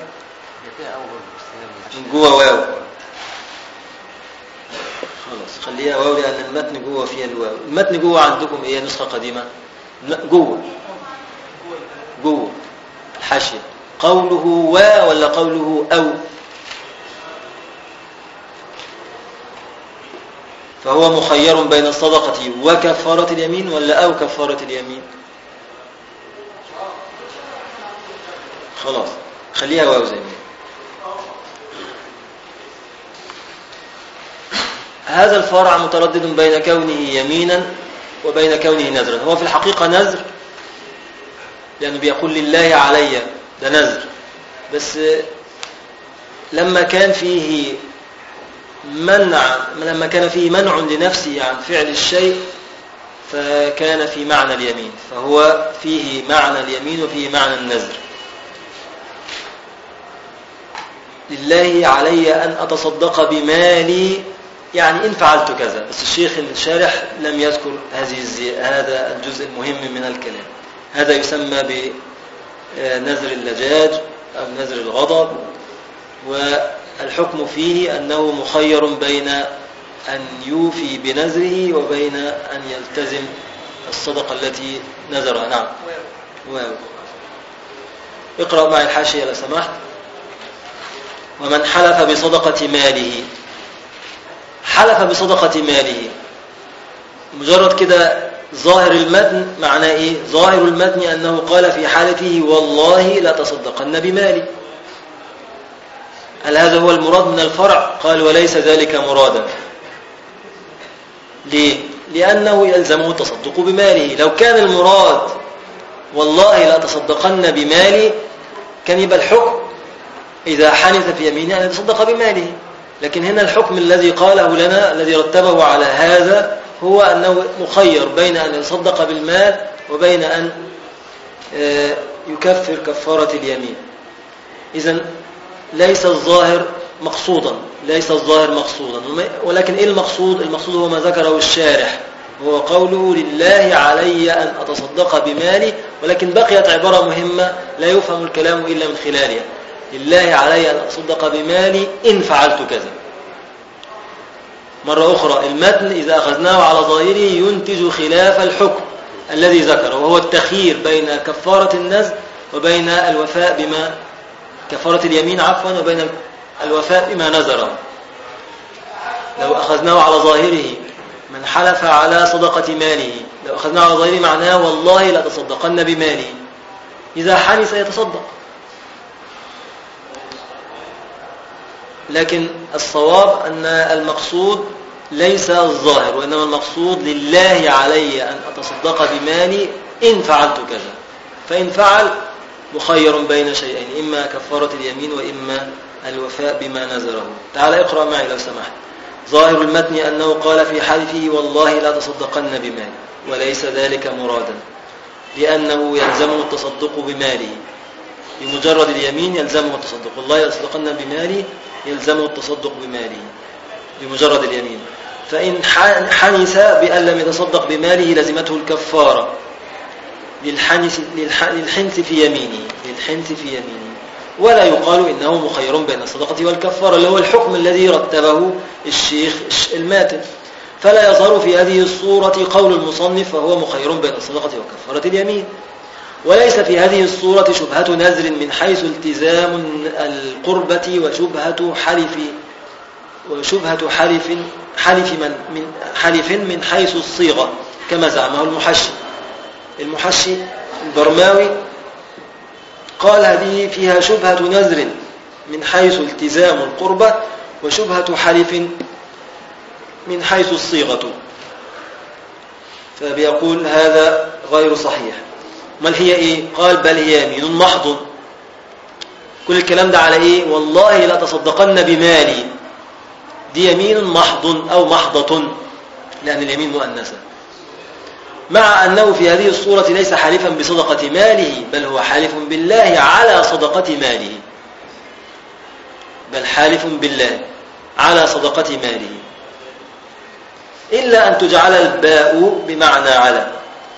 من جوه واو، خلاص خليها واو لأن المتن جوه فيها الواو. المتن جوه عندكم إيه؟ نسخة قديمة جوه الحاشية قوله ولا قوله أو؟ فهو مخير بين الصدقة وكفارة اليمين ولا أو كفارة اليمين؟ خلاص خليها واو زي ما هذا الفرع متردد بين كونه يمينا وبين كونه نذرا. هو في الحقيقة نذر، لأنه بيقول لله علي، ده نذر، بس لما كان فيه منع لنفسه عن فعل الشيء فكان في معنى اليمين، فهو فيه معنى اليمين وفيه معنى النذر. لله علي أن أتصدق بمالي، يعني إن فعلت كذا، بس الشيخ الشارح لم يذكر هذا الجزء المهم من الكلام. هذا يسمى بنذر اللجاج أو نذر الغضب، والحكم فيه أنه مخير بين أن يوفي بنذره وبين أن يلتزم الصدقة التي نذرها. نعم واو. اقرأ معي الحاشية لو سمحت. ومن حلف بصدقة ماله، حلف بصدقة ماله مجرد كده ظاهر المتن معناه ايه؟ ظاهر المتن أنه قال في حالته والله لا تصدقن بمالي. هل هذا هو المراد من الفرع؟ قال وليس ذلك مرادا. ليه؟ لأنه يلزمه التصدق بماله. لو كان المراد والله لا تصدقن بمالي كان يبقى الحكم إذا حنث في يمينه أن يتصدق بماله، لكن هنا الحكم الذي قاله لنا الذي رتبه على هذا هو أنه مخير بين أن يتصدق بالمال وبين أن يكفر كفارة اليمين. إذن ليس الظاهر مقصودا، ولكن إيه المقصود؟ المقصود هو ما ذكره الشارح، هو قوله لله علي أن أتصدق بمالي، ولكن بقيت عبارة مهمة لا يفهم الكلام إلا من خلالها: لله علي أن أتصدق بمالي إن فعلت كذا. مرة أخرى المتن إذا أخذناه على ظاهره ينتج خلاف الحكم الذي ذكره، وهو التخيير بين كفارة النذر وبين الوفاء بما كفارة اليمين وبين الوفاء بما نذره. لو أخذناه على ظاهره من حلف على صدقة ماله، لو أخذناه على ظاهره معناه والله لا تصدقن بماله، إذا حنث يتصدق. لكن الصواب أن المقصود ليس الظاهر، وإنما المقصود لله علي أن أتصدق بمالي إن فعلت كذا. فإن فعل مخير بين شيئين: إما كفارة اليمين وإما الوفاء بما نذره. تعال اقرأ معي لو سمحت. ظاهر المتن أنه قال في حلفه والله لا تصدقن بمالي، وليس ذلك مرادا، لأنه يلزمه التصدق بماله. بمجرد اليمين يلزمه التصدق، والله لا تصدقن بمالي يلزمه التصدق بماله بمجرد اليمين. فإن حنث بأن لم يتصدق بماله لزمته الكفارة للحنث في يمينه، ولا يقال إنه مخير بين الصدقة والكفارة، اللي هو الحكم الذي رتبه الشيخ الماتن. فلا يظهر في هذه الصورة قول المصنف فهو مخير بين الصدقة وكفارة اليمين. وليس في هذه الصورة شبهة نذر من حيث التزام القربة وشبهة حلف من حيث الصيغة كما زعمه المحشي البرماوي. قال هذه فيها شبهة نذر من حيث التزام القربة وشبهة حلف من حيث الصيغة، فبيقول هذا غير صحيح. ما هي إيه؟ قال بل هي يمين محض. كل الكلام ده على إيه؟ والله لا تصدقن بمالي، دي يمين محض أو محضة، لأن اليمين مؤنثة، مع أنه في هذه الصورة ليس حالفا بصدقة ماله، بل هو حالف بالله على صدقة ماله، بل حالف بالله على صدقة ماله، إلا أن تجعل الباء بمعنى على.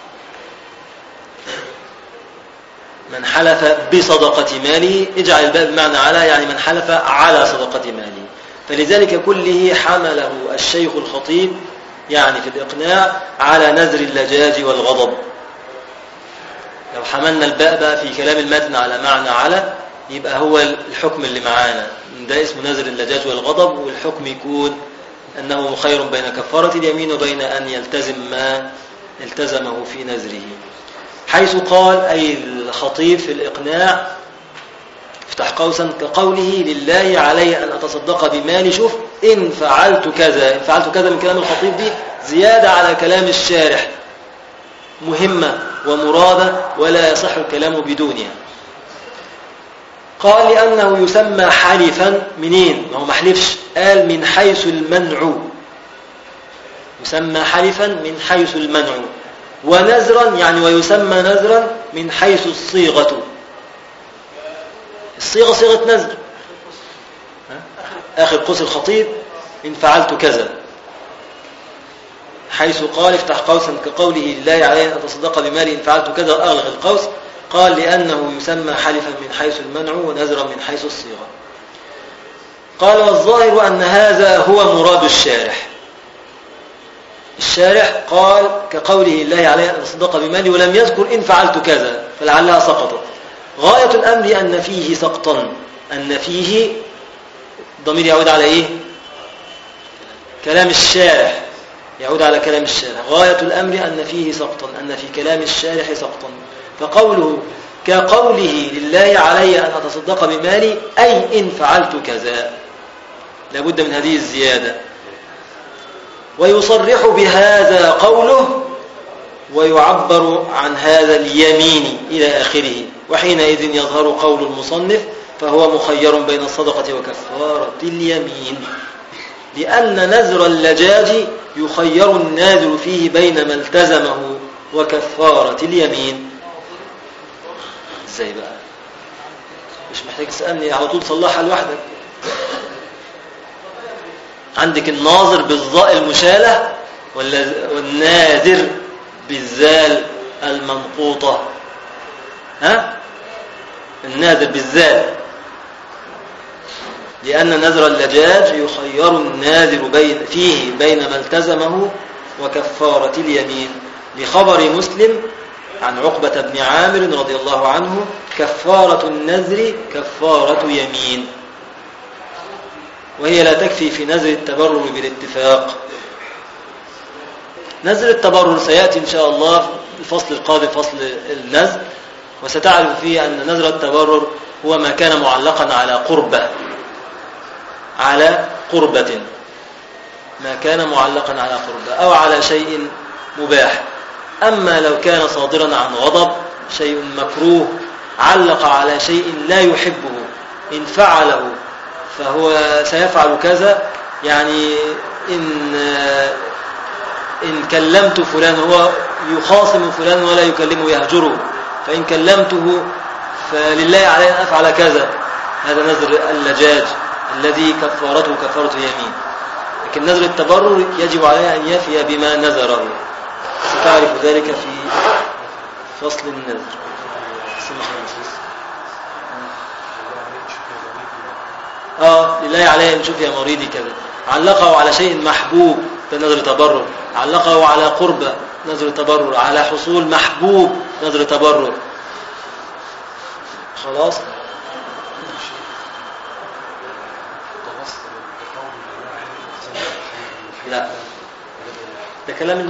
من حلف بصدقة ماله اجعل الباء بمعنى على، يعني من حلف على صدقة ماله. فلذلك كله حمله الشيخ الخطيب يعني في الإقناع على نذر اللجاج والغضب. لو حملنا الباء بقى في كلام المتن على معنى على، يبقى هو الحكم اللي معانا ده اسمه نذر اللجاج والغضب، والحكم يكون أنه مخير بين كفارة اليمين وبين أن يلتزم ما التزمه في نذره. حيث قال أي الخطيب في الإقناع افتح قوسا كقوله لله علي أن أتصدق بمالي، شوف إن فعلت كذا، إن فعلت كذا من كلام الخطيب دي زيادة على كلام الشارح، مهمة ومرادة ولا يصح الكلام بدونها. قال لأنه يسمى حلفا منين؟ ما هو محلفش، قال من حيث المنع، يسمى حلفا من حيث المنع، ونذرا يعني ويسمى نذرا من حيث الصيغة. الصيغة صيغة نذر، آخر قوس الخطيب إن فعلت كذا، حيث قال افتح قوسا كقوله لله علي أن أتصدق بمالي إن فعلت كذا، أغلق القوس. قال لأنه يسمى حلفا من حيث المنع ونذرا من حيث الصيغة. قال والظاهر أن هذا هو مراد الشارح. الشارح قال كقوله الله علي أن أتصدق بمالي ولم يذكر إن فعلت كذا، فلعلها سقطت. غاية الأمر أن فيه سقطا، أن فيه ضمير يعود على إيه؟ كلام الشارح، يعود على كلام الشارح. غاية الأمر أن فيه سقطا، أن في كلام الشارح سقطا. فقوله كقوله لله علي أن أتصدق بمالي أي إن فعلت كذا، لابد من هذه الزيادة. ويصرح بهذا قوله ويعبر عن هذا اليمين إلى آخره، وحينئذ يظهر قول المصنف فهو مخير بين الصدقة وكفارة اليمين. لأن نذر اللجاج يخير الناذر فيه بين ما التزمه وكفارة اليمين. ازاي بقى؟ مش محتاج تسألني، على طول صلحها لوحدك. عندك الناظر بالظاء المشالة والناذر بالزال المنقوطة. ها؟ الناذر بالزال. لأن نذر اللجاج يخير الناذر فيه بين ما التزمه وكفارة اليمين، لخبر مسلم عن عقبة بن عامر رضي الله عنه: كفارة النذر كفارة يمين، وهي لا تكفي في نذر التبرر بالاتفاق. نذر التبرر سيأتي إن شاء الله في الفصل القادم، فصل النذر، وستعرف فيه أن نذر التبرر هو ما كان معلقا على قربة، ما كان معلقا على قربة أو على شيء مباح. أما لو كان صادرا عن غضب، شيء مكروه، علق على شيء لا يحبه، إن فعله فهو سيفعل كذا، يعني إن كلمت فلان، هو يخاصم فلان ولا يكلمه، يهجره، فإن كلمته فلله علي أن أفعل كذا. هذا نذر اللجاج الذي كفارته كفارة يمين. لكن نذر التبرر يجب عليه أن يفي بما نذره، ستعرف ذلك في فصل النذر. لله عليه أن شوف يا مريدي كذا. علقه على شيء محبوب، ده نذر تبرر. علقه على قربة، نذر تبرر. على حصول محبوب، نذر تبرر. خلاص. لا، ده كلام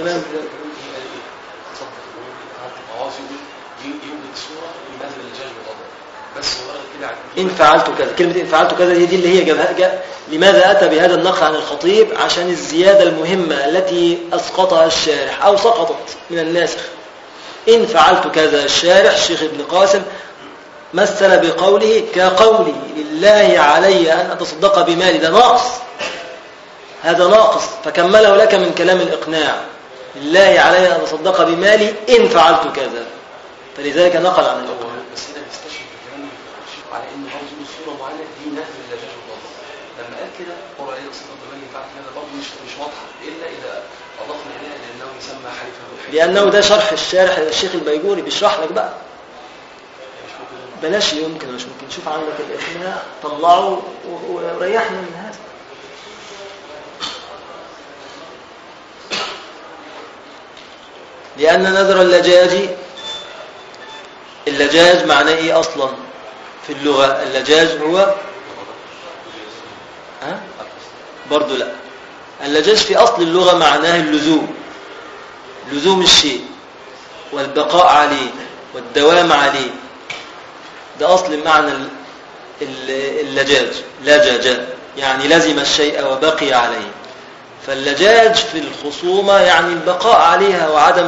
إن فعلت كذا. كلمة إن فعلت كذا هي دي اللي هي لماذا أتى بهذا النقل عن الخطيب؟ عشان الزيادة المهمة التي أسقطها الشارح أو سقطت من الناسخ. إن فعلت كذا، الشارح الشيخ ابن قاسم مثل بقوله كقولي لله علي أن أتصدق بمالي، ده ناقص، هذا ناقص، فكمله لك من كلام الإقناع: لله علي أن أتصدق بمالي إن فعلت كذا، فلذلك نقل عن الإقناع. بس هنا بيستشهد بكلام الشيخ على إنه عاوز يقول صورة معينة دي نذر اللجاج والغضب. لما قال كده قرأ إيه أتصدق بمالي فعلت كذا، برضه مش واضحة إلا إذا أضفنا إليها لأنه يسمى حلفا بالحلف، لأنه ده شرح الشارح الشيخ البيجوري بيشرح لك بقى. بلاش يمكن مش ممكن. شوف عندك الإقناع، طلعه وريحنا من هذا. لأن نذر اللجاج معناه إيه أصلا في اللغة؟ اللجاج هو برضو لا، اللجاج في أصل اللغة معناه لزوم الشيء والبقاء عليه والدوام عليه. ده أصل معنى اللجاج. لجج يعني لزم الشيء وبقي عليه. فاللجاج في الخصومة يعني البقاء عليها وعدم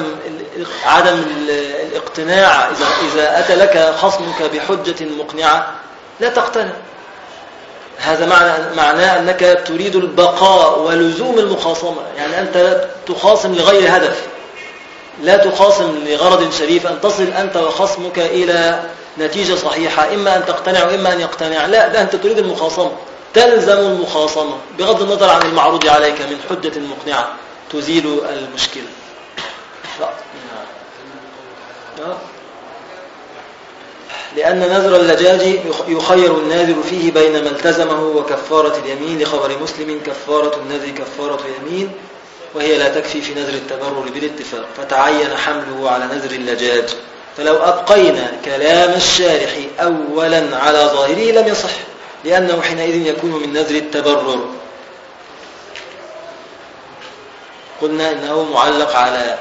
الاقتناع. إذا أتى لك خصمك بحجة مقنعة لا تقتنع. هذا معناه أنك تريد البقاء ولزوم المخاصمة، يعني أنت تخاصم لغير هدف، لا تخاصم لغرض شريف أن تصل أنت وخصمك إلى نتيجة صحيحة، إما أن تقتنع وإما أن يقتنع. لا، ده أنت تريد المخاصمة، تلزم المخاصمة بغض النظر عن المعروض عليك من حجة مقنعة تزيل المشكلة. لأن نذر اللجاج يخير الناذر فيه بين ما التزمه وكفارة اليمين، لخبر مسلم: كفارة النذر كفارة يمين، وهي لا تكفي في نذر التبرر بالاتفاق، فتعين حمله على نذر اللجاج. فلو أبقينا كلام الشارح أولا على ظاهره لم يصح، لأنه حينئذ يكون من نذر التبرر. قلنا إنه معلق على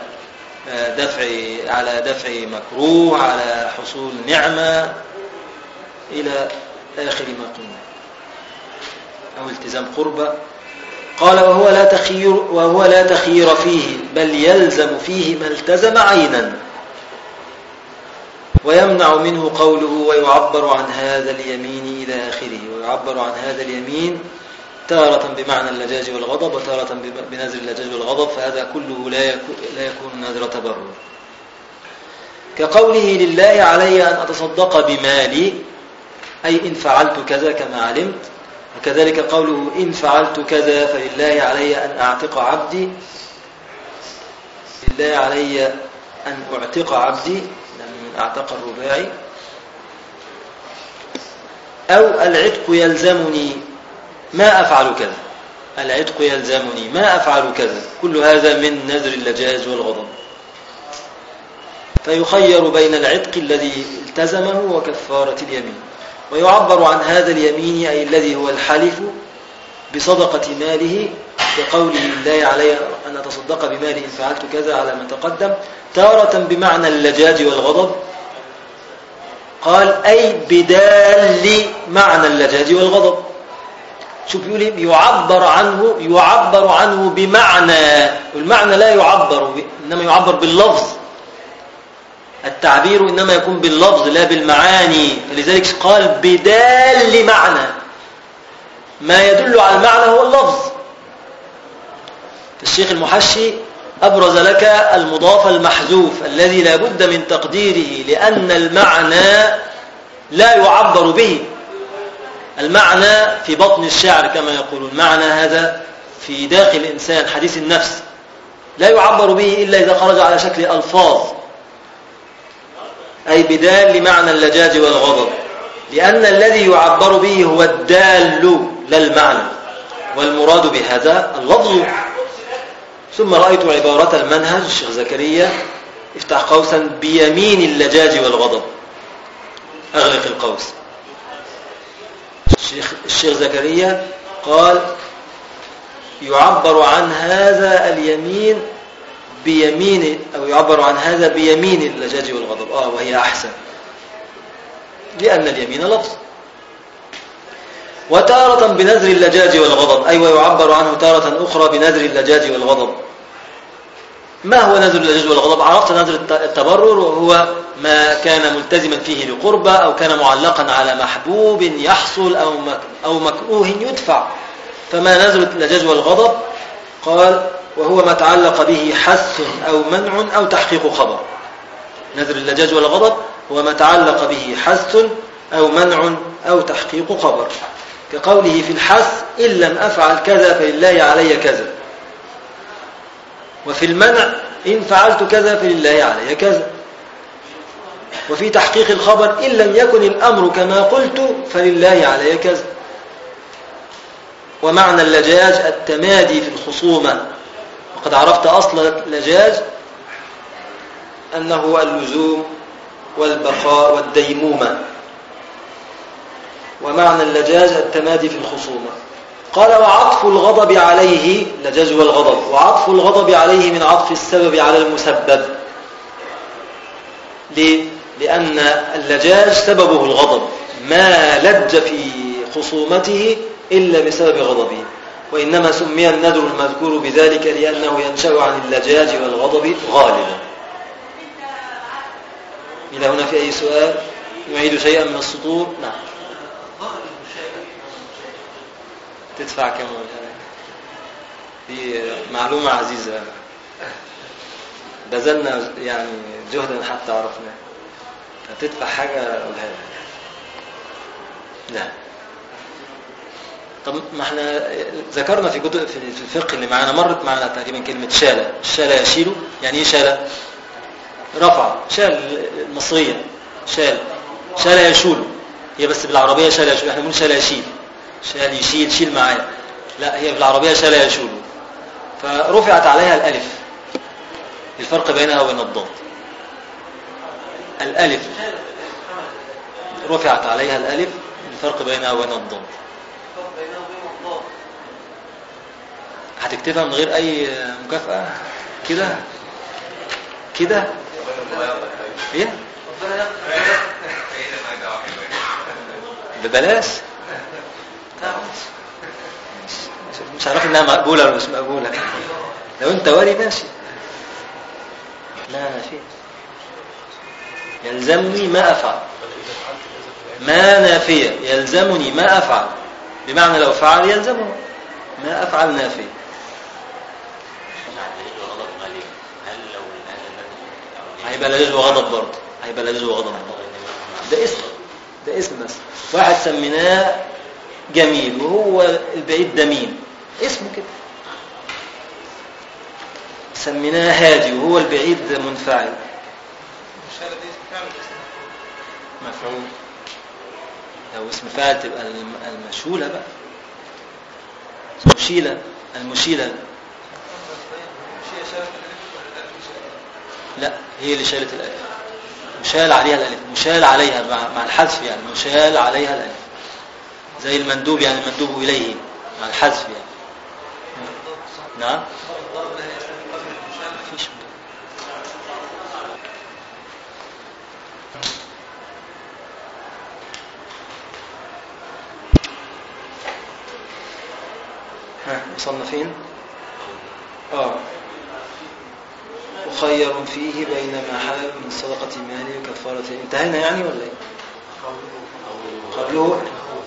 دفع مكروه، على حصول نعمة، إلى آخر ما قلنا، أو التزام قربة. قال: وهو لا تخيير فيه، بل يلزم فيه ما التزم عينا، ويمنع منه قوله: ويعبر عن هذا اليمين إلى آخره. ويعبر عن هذا اليمين تارة بمعنى اللجاج والغضب وتارة بنذر اللجاج والغضب، فهذا كله لا يكون نذر تبرر. كقوله لله علي أن أتصدق بمالي، أي إن فعلت كذا كما علمت. وكذلك قوله إن فعلت كذا فلله علي أن أعتق عبدي، لله علي أن أعتق عبدي، من أعتق الرباعي. أو العتق يلزمني ما أفعل كذا، العتق يلزمني ما أفعل كذا، كل هذا من نذر اللجاج والغضب. فيخير بين العتق الذي التزمه وكفارة اليمين. ويعبر عن هذا اليمين أي الذي هو الحلف بصدقة ماله، كقوله لله علي أن أتصدق بمالي إن فعلت كذا على ما تقدم، تارة بمعنى اللجاج والغضب، قال أي بدال معنى اللجاج والغضب. شوف يقول يعبر عنه بمعنى، والمعنى لا يعبر إنما يعبر باللفظ، التعبير إنما يكون باللفظ لا بالمعاني، فلذلك قال بدال معنى، ما يدل على المعنى هو اللفظ. الشيخ المحشي أبرز لك المضاف المحذوف الذي لا بد من تقديره، لأن المعنى لا يعبر به. المعنى في بطن الشعر كما يقولون، المعنى هذا في داخل الإنسان حديث النفس، لا يعبر به إلا إذا خرج على شكل ألفاظ، أي بدال لمعنى اللجاج والغضب، لأن الذي يعبر به هو الدال لا المعنى، والمراد بهذا اللفظ. ثم رأيت عبارة المنهج الشيخ زكريا، افتح قوسا بيمين اللجاج والغضب، أغلق القوس. الشيخ زكريا قال يعبر عن هذا اليمين بيمين، أو يعبر عن هذا بيمين اللجاج والغضب، وهي أحسن لأن اليمين لفظ. وتارة بنذر اللجاج والغضب، أي ويعبر عنه تارة أخرى بنذر اللجاج والغضب. ما هو نذر اللجاج والغضب؟ عرفت نذر التبرر، وهو ما كان ملتزما فيه لقربة، أو كان معلقا على محبوب يحصل أو مكروه يدفع. فما نذر اللجاج والغضب؟ قال وهو ما تعلق به حث أو منع أو تحقيق خبر. نذر اللجاج والغضب هو ما تعلق به حث أو منع أو تحقيق خبر، كقوله في الحث إن لم أفعل كذا فلله علي كذا، وفي المنع إن فعلت كذا فلله علي كذا، وفي تحقيق الخبر إن لم يكن الأمر كما قلت فلله علي كذا. ومعنى اللجاج التمادي في الخصومة، وقد عرفت أصل اللجاج أنه اللزوم والبقاء والديمومة. ومعنى اللجاج التمادي في الخصومة. قال وعطف الغضب عليه، لجاج والغضب، وعطف الغضب عليه من عطف السبب على المسبب. ليه؟ لأن اللجاج سببه الغضب، ما لج في خصومته إلا بسبب غضبه، وإنما سمي النذر المذكور بذلك لأنه ينشأ عن اللجاج والغضب غالبا. إلى هنا في أي سؤال؟ نعيد شيئا من السطور؟ نعم. تدفع كم؟ دي معلومة عزيزة، بذلنا يعني جهدا حتى عرفناه. هتدفع حاجة قولها لي. لا. طب ما احنا ذكرنا في كتب في الفقه اللي معانا، مرت معنا تقريبا كلمة شالة. الشالة يشيله، يعني ايه شالة؟ رفع. شال المصرية شال، شالة يشوله، هي بس بالعربية شالة يشوله، احنا بنقول شالة يشيل، شال يشيل، شيل معايا، لا هي بالعربية شالة يشوله. فرفعت عليها الألف، الفرق بينها وبين الضاد. الألف رفعت عليها الألف، الفرق بينها وبين الضاد. هتكتبها من غير أي مكافأة كده كده ايه ببلاش؟ مش عارف انها مقبولة ولا مش مقبولة. لو انت وري ماشي. لا انا فيه يلزمني ما افعل، ما نافية، يلزمني ما افعل، بمعنى لو فعل يلزمه. ما أفعل نافية. هيبقى لجاج وغضب برضه، هيبقى لجاج وغضب برضه. ده اسم بس. واحد سميناه جميل وهو البعيد ده مين؟ اسمه كده. سميناه هادي وهو البعيد منفعل. مفعول. لو اسم فاعل تبقى المشولة بقى. المشيلة. لا، هي اللي شالت الألف. مشال عليها الألف، مشال عليها مع الحذف، يعني مشال عليها الألف. زي المندوب، يعني المندوب إليه مع الحذف يعني. نعم. مفيش. وصلنا فين؟ مخير فيه بين ما حلل من صدقة ماله وكفارة. انتهينا يعني ولا ايه؟ قبله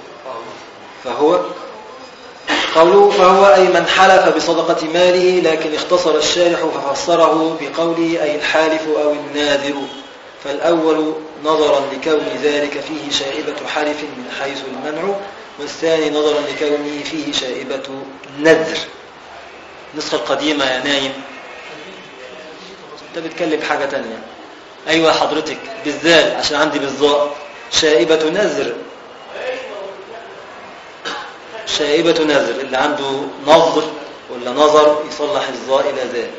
فهو أي من حلف بصدقة ماله، لكن اختصر الشارح ففسره بقوله أي الحالف أو الناذر. فالأول نظرا لكون ذلك فيه شائبة حلف من حيث المنع، والثاني نظرا لكونه فيه شائبة نذر. النسخة القديمة يا نايم انت بتكلم حاجة تانية. ايوه حضرتك بالذال عشان عندي بالظاء. شائبة نذر اللي عنده نظر ولا نظر يصلح الظاء الى ذال.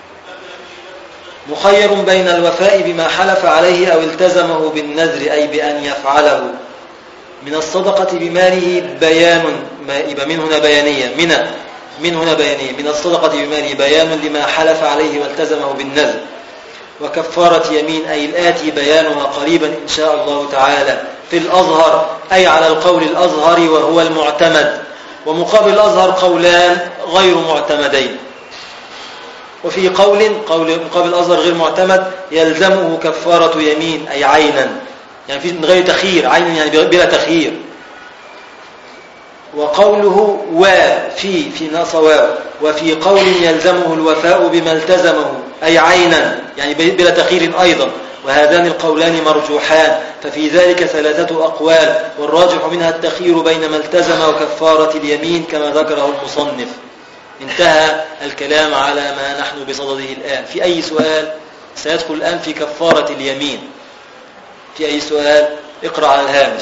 مخير بين الوفاء بما حلف عليه او التزمه بالنذر، اي بان يفعله. من الصدقة بماله بيان، يبقى من هنا بيانية. من الصدقة بماله بيان لما حلف عليه والتزمه بالنذر. وكفارة يمين أي الآتي بيانها قريبا إن شاء الله تعالى في الأظهر، أي على القول الأظهر وهو المعتمد. ومقابل الأظهر قولان غير معتمدين. وفي قول مقابل الأظهر غير معتمد يلزمه كفارة يمين أي عينا، يعني في غير تخيير، عينا يعني بلا تخيير. وقوله في ناص واو. وفي قول يلزمه الوفاء بما التزمه أي عينا يعني بلا تخيير أيضا. وهذان القولان مرجوحان، ففي ذلك 3 أقوال، والراجح منها التخيير بين ما التزم وكفارة اليمين كما ذكره المصنف. انتهى الكلام على ما نحن بصدده الآن. في أي سؤال؟ سيدخل الآن في كفارة اليمين. في أي سؤال؟ اقرأ على الهامش.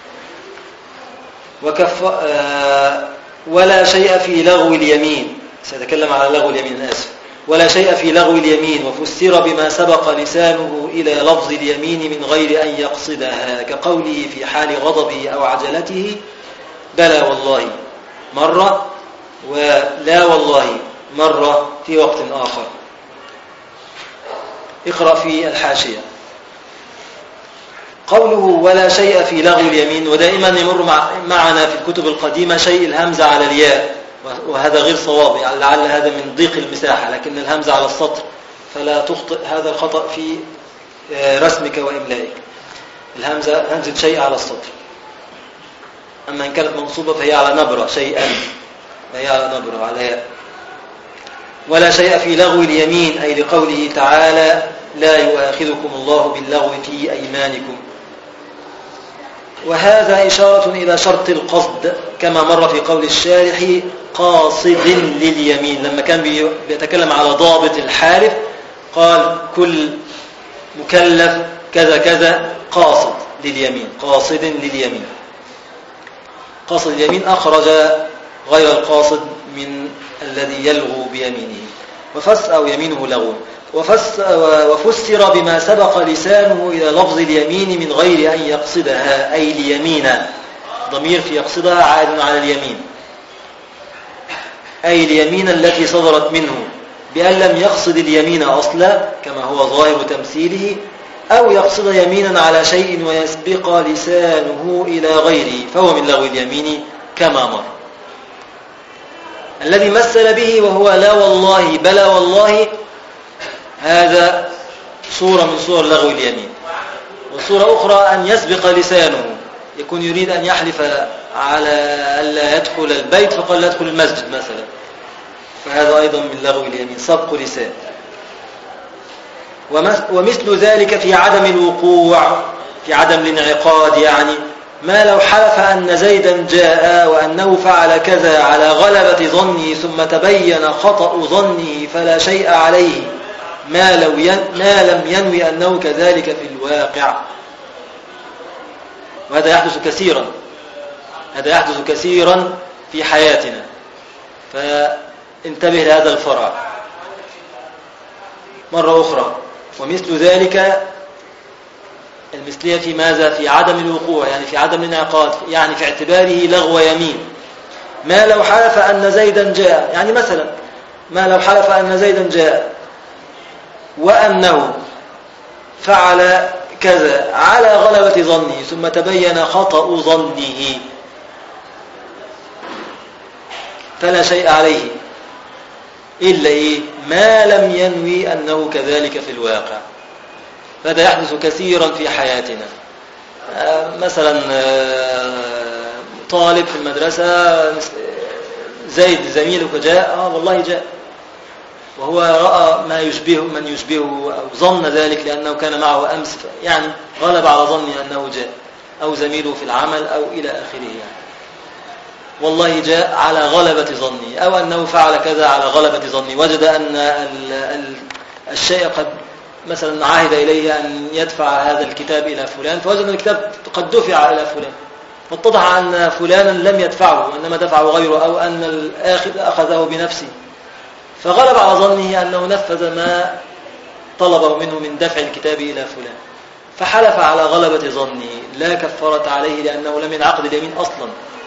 ولا شيء في لغو اليمين. سأتكلم على لغو اليمين، أسف. ولا شيء في لغو اليمين، وفسر بما سبق لسانه إلى لفظ اليمين من غير أن يقصدها، كقوله في حال غضبه أو عجلته بلى والله مرة، ولا والله مرة في وقت آخر. اقرأ في الحاشية. قوله ولا شيء في لغو اليمين، ودائما يمر معنا في الكتب القديمة شيء الهمزة على الياء، وهذا غير صواب، يعني لعل هذا من ضيق المساحة، لكن الهمزة على السطر فلا تخطئ هذا الخطأ في رسمك وإملائك. الهمزة همزة شيء على السطر، أما إن كانت منصوبة فهي على نبرة شيئا، فهي على نبرة على ياء. ولا شيء في لغو اليمين أي لقوله تعالى لا يؤاخذكم الله باللغو في أيمانكم. وهذا إشارة إلى شرط القصد كما مر في قول الشارح قاصد لليمين، لما كان بيتكلم على ضابط الحالف قال كل مكلف كذا كذا قاصد لليمين، قاصد لليمين. قاصد اليمين أخرج غير القاصد من الذي يلغو بيمينه، أو يمينه لغو. وفسر بما سبق لسانه إلى لفظ اليمين من غير أن يقصدها أي اليمين، ضمير في يقصدها عائد على اليمين، أي اليمين التي صدرت منه، بأن لم يقصد اليمين أصلا كما هو ظاهر تمثيله، أو يقصد يمينا على شيء ويسبق لسانه إلى غيره، فهو من لغو اليمين كما مر. الذي مثل به وهو لا والله بلى والله، هذا صورة من صور لغو اليمين. وصورة أخرى أن يسبق لسانه، يكون يريد أن يحلف على ألا يدخل البيت فقال لا يدخل المسجد مثلا، فهذا أيضا من لغو اليمين، سبق لسان. ومثل ذلك في عدم الوقوع، في عدم الانعقاد، يعني ما لو حلف أن زيدا جاء وأنه فعل كذا على غلبة ظنه ثم تبين خطأ ظنه فلا شيء عليه ما لم ينوي أنه كذلك في الواقع. وهذا يحدث كثيرا، هذا يحدث كثيرا في حياتنا، فانتبه لهذا الفرع مرة أخرى. ومثل ذلك المثلية في ماذا؟ في عدم الوقوع، يعني في عدم الانعقاد، يعني في اعتباره لغو يمين. ما لو حلف أن زيدا جاء، يعني مثلا ما لو حلف أن زيدا جاء وأنه فعل كذا على غلبة ظنه ثم تبين خطأ ظنه فلا شيء عليه إلا إيه؟ ما لم ينوي أنه كذلك في الواقع. هذا يحدث كثيرا في حياتنا. مثلا طالب في المدرسة، زيد زميلك جاء، والله جاء، وهو رأى ما يشبهه، من يشبهه، أو ظن ذلك لأنه كان معه أمس، يعني غلب على ظنه أنه جاء، أو زميله في العمل، أو إلى آخره يعني. والله جاء على غلبة ظني، أو أنه فعل كذا على غلبة ظني، وجد أن الشيء قد مثلا عهد إليه أن يدفع هذا الكتاب إلى فلان، فوجد أن الكتاب قد دفع إلى فلان، واتضح أن فلانا لم يدفعه وإنما دفعه غيره، أو أن الآخذ أخذه بنفسه، فغلب على ظنه أنه نفذ ما طلبه منه من دفع الكتاب إلى فلان، فحلف على غلبة ظنه، لا كفارة عليه لأنه لم ينعقد اليمين أصلا،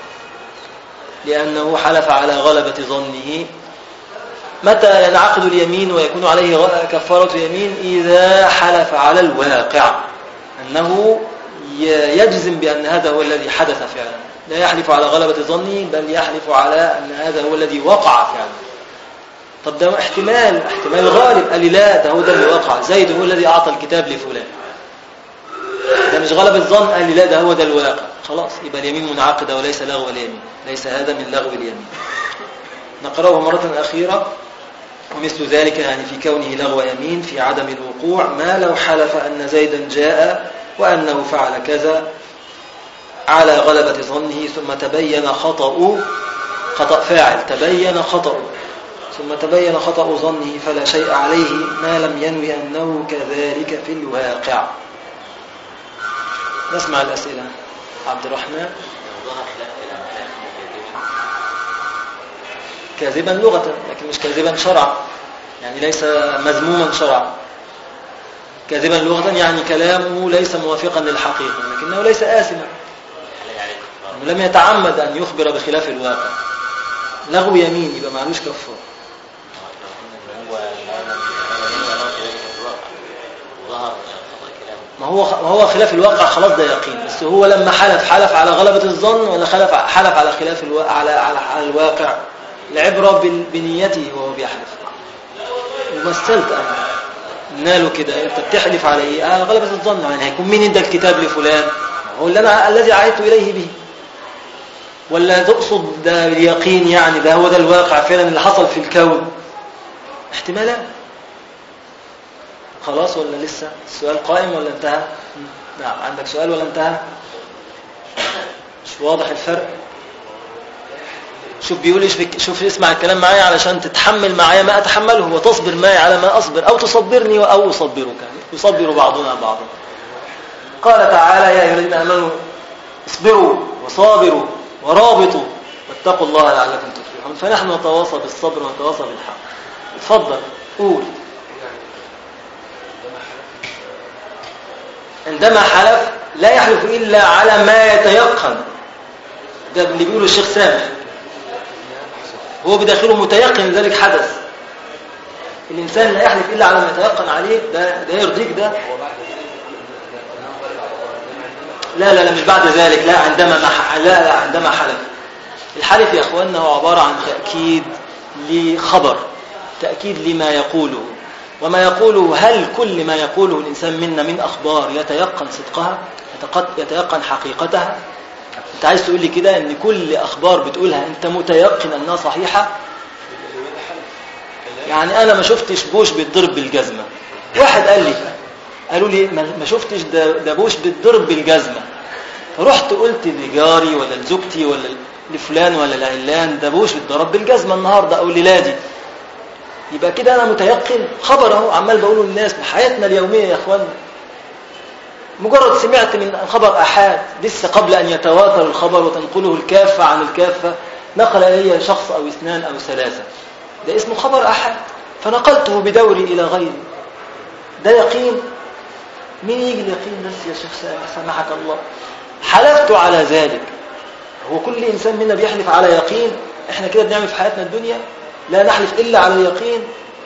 لأنه حلف على غلبة ظنه. متى ينعقد اليمين ويكون عليه كفارة يمين؟ إذا حلف على الواقع، أنه يجزم بأن هذا هو الذي حدث فعلا، لا يحلف على غلبة ظنه، بل يحلف على أن هذا هو الذي وقع فعلا. طب ده احتمال غالب، قال لي لا، ده هو ده اللي وقع، زيد هو الذي أعطى الكتاب لفلان، ده مش غلبة ظن، قال لي لا، ده هو ده الواقع، خلاص يبقى اليمين منعقدة وليس لغو اليمين، ليس هذا من لغو اليمين. نقرأه مرة أخيرة. ومثل ذلك يعني في كونه لغو يمين في عدم الوقوع، ما لو حلف أن زيدا جاء وأنه فعل كذا على غلبة ظنه ثم تبين خطأ فاعل، تبين خطأ، ثم تبين خطأ ظنه فلا شيء عليه ما لم ينوي أنه كذلك في الواقع. نسمع الأسئلة. عبد الرحمن. كاذبا لغة لكن مش كاذبا شرعا، يعني ليس مذموما شرعا. كاذبا لغة يعني كلامه ليس موافقا للحقيقة، لكنه ليس آثما، لم يتعمد أن يخبر بخلاف الواقع. لغو يمين يبقى معلوش كفار. ما هو خلاف الواقع خلاص، ده يقين، بس هو لما حلف على غلبة الظن ولا حلف على خلاف على الواقع؟ العبرة بنيته وهو بيحلف. ومثلت أنا ناله كده، أنت بتحلف على إيه؟ على غلبة الظن، يعني هيكون مين ادى الكتاب لفلان؟ هو الذي عهدت إليه به، ولا تقصد ده باليقين، يعني ده هو ده الواقع فعلا اللي حصل في الكون؟ احتمالات. خلاص ولا لسه السؤال قائم ولا انتهى؟ نعم. عندك سؤال ولا انتهى؟ مش واضح الفرق؟ شوف بيقول ايش شوف اسمع الكلام معايا علشان تتحمل معايا ما اتحمله، وتصبر معي على ما اصبر، او تصبرني او اصبرك، يصبر بعضنا بعضا. قال تعالى: يا ايها الذين امنوا اصبروا وصابروا ورابطوا واتقوا الله لعلكم تفلحون. فنحن نتواصى بالصبر ونتواصى بالحق. اتفضل قول. عندما حلف لا يحلف إلا على ما يتيقن، ده اللي بيقوله الشيخ سامح، هو بداخله متيقن ذلك حدث. الإنسان لا يحلف إلا على ما يتيقن عليه، ده يرضيك ده؟ لا مش بعد ذلك، لا عندما حلف. الحلف يا أخواننا هو عبارة عن تأكيد لخبر، تأكيد لما يقوله، وما يقوله، هل كل ما يقوله الإنسان منا من أخبار يتيقن صدقها، يتيقن حقيقتها؟ انت عايز تقول لي كده ان كل اخبار بتقولها انت متيقن انها صحيحة؟ يعني انا ما شفتش بوش بيتضرب بالجزمة، واحد قال لي، قالوا لي ما شفتش ده بوش بيتضرب بالجزمة، فرحت قلت لجاري ولا لزوجتي ولا لفلان ولا لعلان ده بوش بيتضرب بالجزمة النهاردة او ليلادي، يبقى كده انا متيقن. خبر اهو عمال بقوله للناس بحياتنا اليومية يا اخوانا، مجرد سمعت من خبر احاد لسه قبل ان يتواتر الخبر وتنقله الكافة عن الكافة، نقل الي شخص او اثنان او ثلاثة، ده اسمه خبر احاد، فنقلته بدوري الى غيري، ده يقين. مين يجي اليقين بس يا شيخ سامحك الله؟ حلفت على ذلك. هو كل انسان منا بيحلف على يقين؟ احنا كده بنعمل في حياتنا الدنيا لا نحلف الا على اليقين.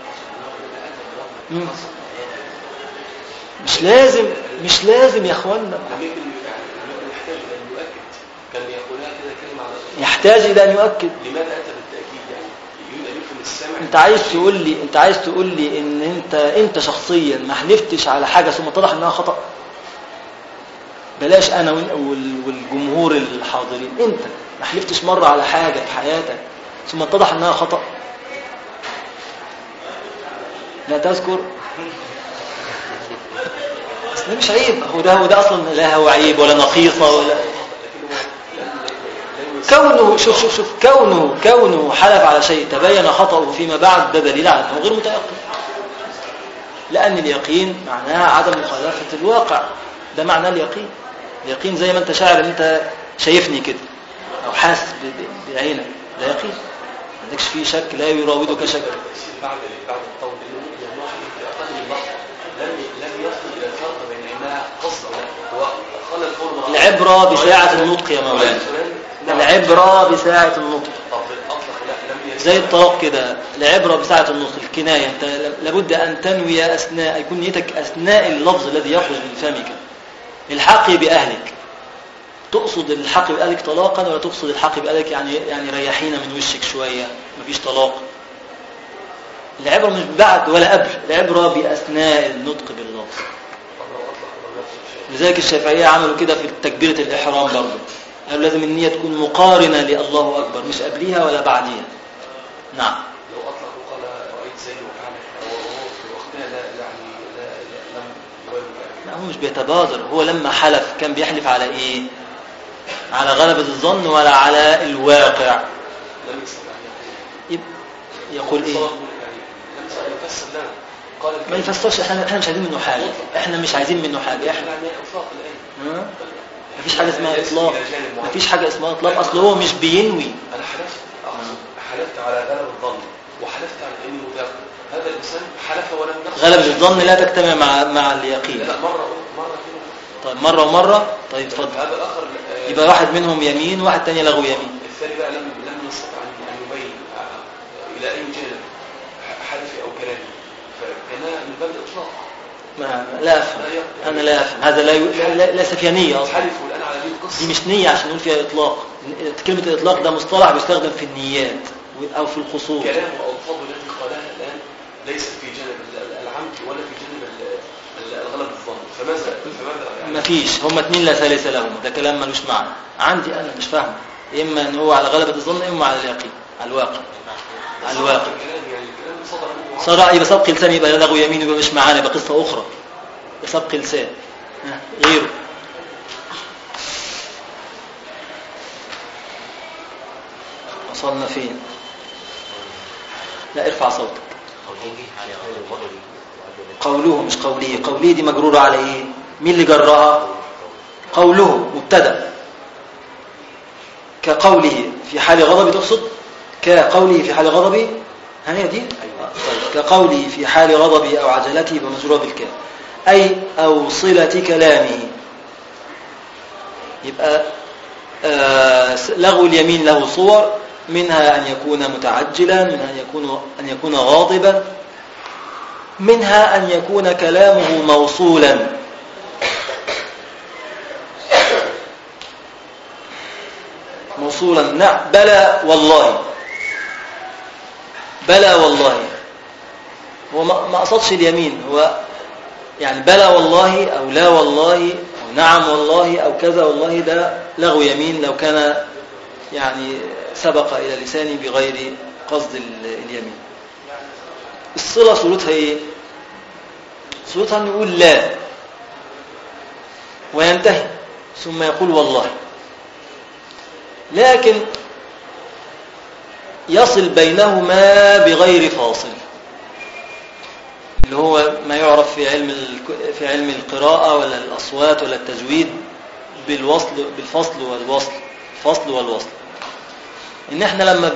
مش لازم يا اخوانا. يحتاج الى ان يؤكد. لماذا اتى بالتاكيد؟ يعني يمكن السمع. انت عايز تقول لي ان انت شخصيا ما حلفتش على حاجه ثم اتضح انها خطأ؟ بلاش انا والجمهور الحاضرين، انت ما حلفتش مره على حاجه في حياتك ثم اتضح انها خطأ؟ لا تذكر. بس ده مش عيب، هو ده اصلا لا هو عيب ولا نقيصه ولا كونه. شوف كونه حلف على شيء تبين خطأه فيما بعد، ده دليل على انه غير متيقن، لان اليقين معناها عدم مخالفه الواقع، ده معناه اليقين زي ما انت شاعر ان انت شايفني كده او حاسس بعينك، ده يقين، ما عندكش فيه شك، لا يراودك شك. بعد القول انه اقل من لحظه لم يصل الى الفرق بين انها قصد وخلى القول. العبره بساعه النطق يا مولانا، العبره بساعه النطق، زي الطلاق كده، العبره بساعه النطق. الكنايه انت لابد ان تنوي اثناء، يكون نيتك اثناء اللفظ الذي يخرج من فمك. الحقي باهلك، تقصد الحق بأهلك طلاقا ولا تقصد الحق بأهلك يعني ريحينا من وشك شوية، مفيش طلاق؟ العبرة مش بعد ولا قبل، العبرة بأثناء النطق باللفظ. لذلك الشافعية عملوا كده في تكبيرة الإحرام برضه، قالوا لازم النية تكون مقارنة لله أكبر، مش قبليها ولا بعديها. نعم. لو أطلق وقال رأيت زيد وكان وهو في وقتها لا هو مش بيتبادر، هو لما حلف كان بيحلف على إيه؟ على غلبة الظن ولا على الواقع؟ يقول إيه؟ ما يفسرش، احنا مش عايزين منه حاجة، احنا مش عايزين منه حاجة، احنا مفيش حاجة اسمها إطلاق، مفيش حاجة اسمها إطلاق، أصل هو مش بينوي. أنا حلفت على غلبة الظن وحلفت على إني متيقن، هذا الإنسان حلف ولم يقصد. غلبة الظن لا تجتمع مع اليقين. لا مرة طيب مرة ومرة، طيب اتفضل. هذا الآخر يبقى واحد منهم يمين وواحد تاني لغو يمين. الثاني بقى لم يستطع أن يبين إلى أي جانب حلفي أو كلامي، فكان من باب الإطلاق. لا أفهم، أنا لا أفهم، هذا ليس فيها نية أصلا. حلف والآن على دي القصة. دي مش نية عشان نقول فيها إطلاق. كلمة الإطلاق ده مصطلح بيستخدم في النيات أو في الخصوص. كلام وألفاظ التي قالها الآن ليست في جانب العمد ولا في جانب الغلب الظن، فماذا يعني؟ مفيش، هما اتنين لا ثالث لهم، ده كلام ملوش معنى عندي، أنا مش فاهم. إما إن هو على غلبة الظن إما على اليقين، على الواقع. على الواقع. صار يبقى سبق لسان، يبقى لغو يمين، يبقى مش معانا، يبقى قصة أخرى. سبق لسان غيره. وصلنا فين؟ لا ارفع صوتك. قوله مش قوليه، قوليه دي مجرورة على ايه؟ مين اللي جرها؟ قوله مبتدا. كقوله في حال غضبي تقصد؟ كقوله في حال غضبي، هي دي؟ طيب. كقوله في حال غضبي أو عجلتي بمجرور بالكاف، أي أو صلة كلامه. يبقى لغو اليمين له صور، منها أن يكون متعجلا، منها أن يكون غاضبا، منها أن يكون كلامه موصولا. موصولا، نعم، بلى والله، بلى والله. هو ما قصدش اليمين، هو يعني بلى والله أو لا والله أو نعم والله أو كذا والله، ده لغو يمين لو كان يعني سبق إلى لساني بغير قصد اليمين. الصلة صورتها إيه؟ صورتها أن يقول لا وينتهي ثم يقول والله، لكن يصل بينهما بغير فاصل، اللي هو ما يعرف في علم القراءة ولا الأصوات ولا التجويد بالفصل والوصل. الفصل والوصل إن احنا لما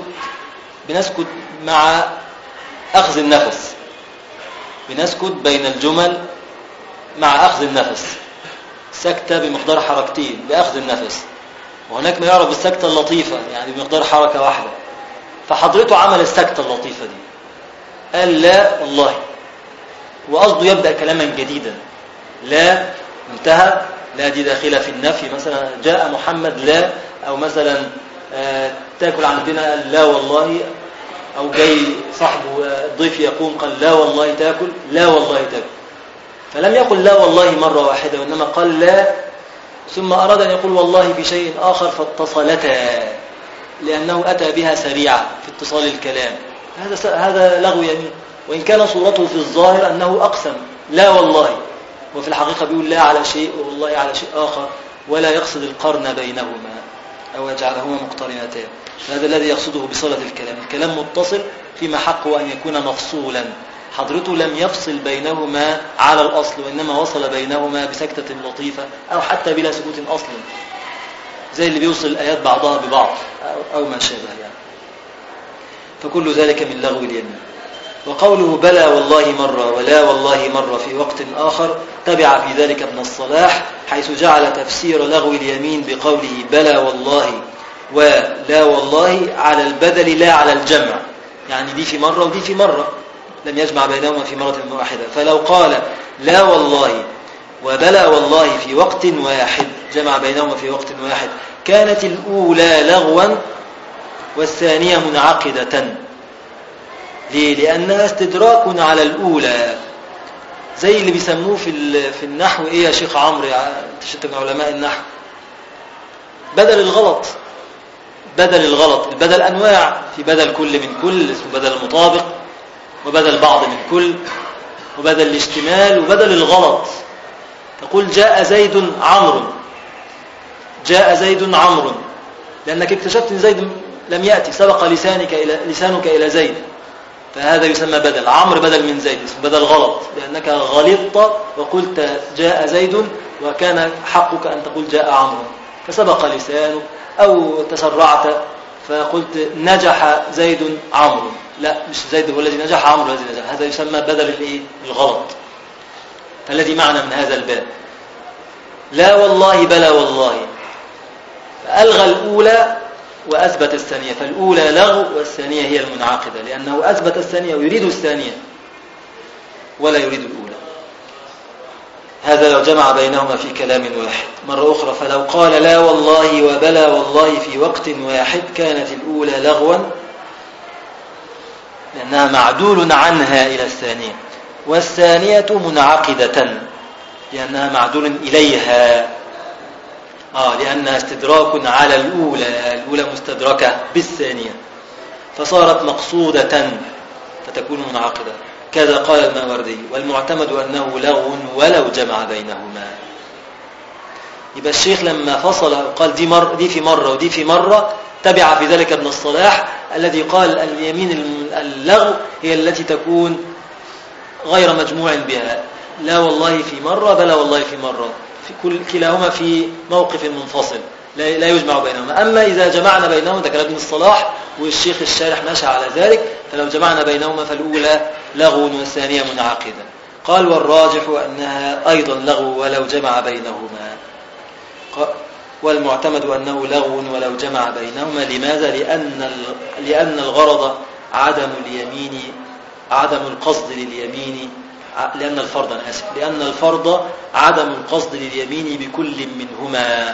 بنسكت مع أخذ النفس، بنسكت بين الجمل مع أخذ النفس، سكتة بمقدار حركتين بأخذ النفس، وهناك ما يعرف بالسكتة اللطيفة يعني بمقدار حركة واحدة. فحضرته عمل السكتة اللطيفة دي، قال لا والله، وقصده يبدأ كلاما جديدا. لا انتهى، لا دي داخلة في النفي، مثلا جاء محمد لا، أو مثلا تاكل عندنا قال لا والله، أو جاي صاحبه الضيف يقوم قال لا والله تاكل، لا والله تاكل. فلم يقل لا والله مرة واحدة، وإنما قال لا ثم أراد أن يقول والله في شيء آخر فاتصلتا، لأنه أتى بها سريعة في اتصال الكلام. هذا لغو يمين، وإن كان صورته في الظاهر أنه أقسم لا والله، وفي الحقيقة بيقول لا على شيء والله على شيء آخر، ولا يقصد القرن بينهما أو يجعلهما مقترنتان. هذا الذي يقصده بصلة الكلام. الكلام متصل فيما حقه أن يكون مفصولا، حضرته لم يفصل بينهما على الأصل، وإنما وصل بينهما بسكتة لطيفة أو حتى بلا سكوت أصلا، زي اللي بيوصل الآيات بعضها ببعض أو ما شابه يعني. فكل ذلك من لغو اليمين. وقوله بلى والله مرة ولا والله مرة في وقت آخر تبع في ذلك ابن الصلاح، حيث جعل تفسير لغو اليمين بقوله بلى والله ولا والله على البدل لا على الجمع، يعني دي في مرة ودي في مرة، لم يجمع بينهما في مرة واحدة. فلو قال لا والله وبلى والله في وقت واحد جمع بينهما في وقت واحد، كانت الأولى لغوا والثانية منعقدة. ليه؟ لأنها استدراك على الأولى، زي اللي بيسموه في النحو إيه يا شيخ عمرو، تشتك علماء النحو، بدل الغلط. البدل أنواع، في بدل كل من كل، اسمه بدل المطابق، وبدل بعض من كل، وبدل الاشتمال، وبدل الغلط. تقول جاء زيد عمرو، جاء زيد عمرو، لأنك اكتشفت أن زيد لم يأتي، سبق لسانك إلى زيد، فهذا يسمى بدل. عمرو بدل من زيد، اسمه بدل غلط، لأنك غلطت وقلت جاء زيد وكان حقك أن تقول جاء عمرو، فسبق لسانك، أو تسرعت فقلت نجح زيد عمرو، لا مش زيد هو الذي نجح، عمرو الذي نجح، هذا يسمى بدل الغلط. فالذي معنا من هذا الباب لا والله بلى والله، فألغى الأولى وأثبت الثانية، فالأولى لغو والثانية هي المنعقدة، لأنه أثبت الثانية ويريد الثانية ولا يريد الأولى. هذا لو جمع بينهما في كلام واحد. مرة أخرى فلو قال لا والله وبلى والله في وقت واحد كانت الأولى لغوا لأنها معدول عنها إلى الثانية، والثانية منعقدة لأنها معدول إليها، لأنها استدراك على الأولى مستدركة بالثانية، فصارت مقصودة فتكون منعقدة. كذا قال الماوردي، والمعتمد أنه لغو ولو جمع بينهما. يبقى الشيخ لما فصل قال دي في مرة ودي في مرة، تبع في ذلك ابن الصلاح الذي قال اليمين اللغو هي التي تكون غير مجموع بها، لا والله في مرة بلا والله في مرة، في كلاهما في موقف منفصل لا يجمع بينهما. أما إذا جمعنا بينهما، ده كلام ابن الصلاح والشيخ الشارح ماشى على ذلك، فلو جمعنا بينهما فالأولى لغو والثانية منعقدة. قال والراجح أنها أيضا لغو ولو جمع بينهما، والمعتمد أنه لغو ولو جمع بينهما. لماذا؟ لأن الغرض عدم القصد لليمين، لأن الفرض عدم القصد لليمين بكل منهما.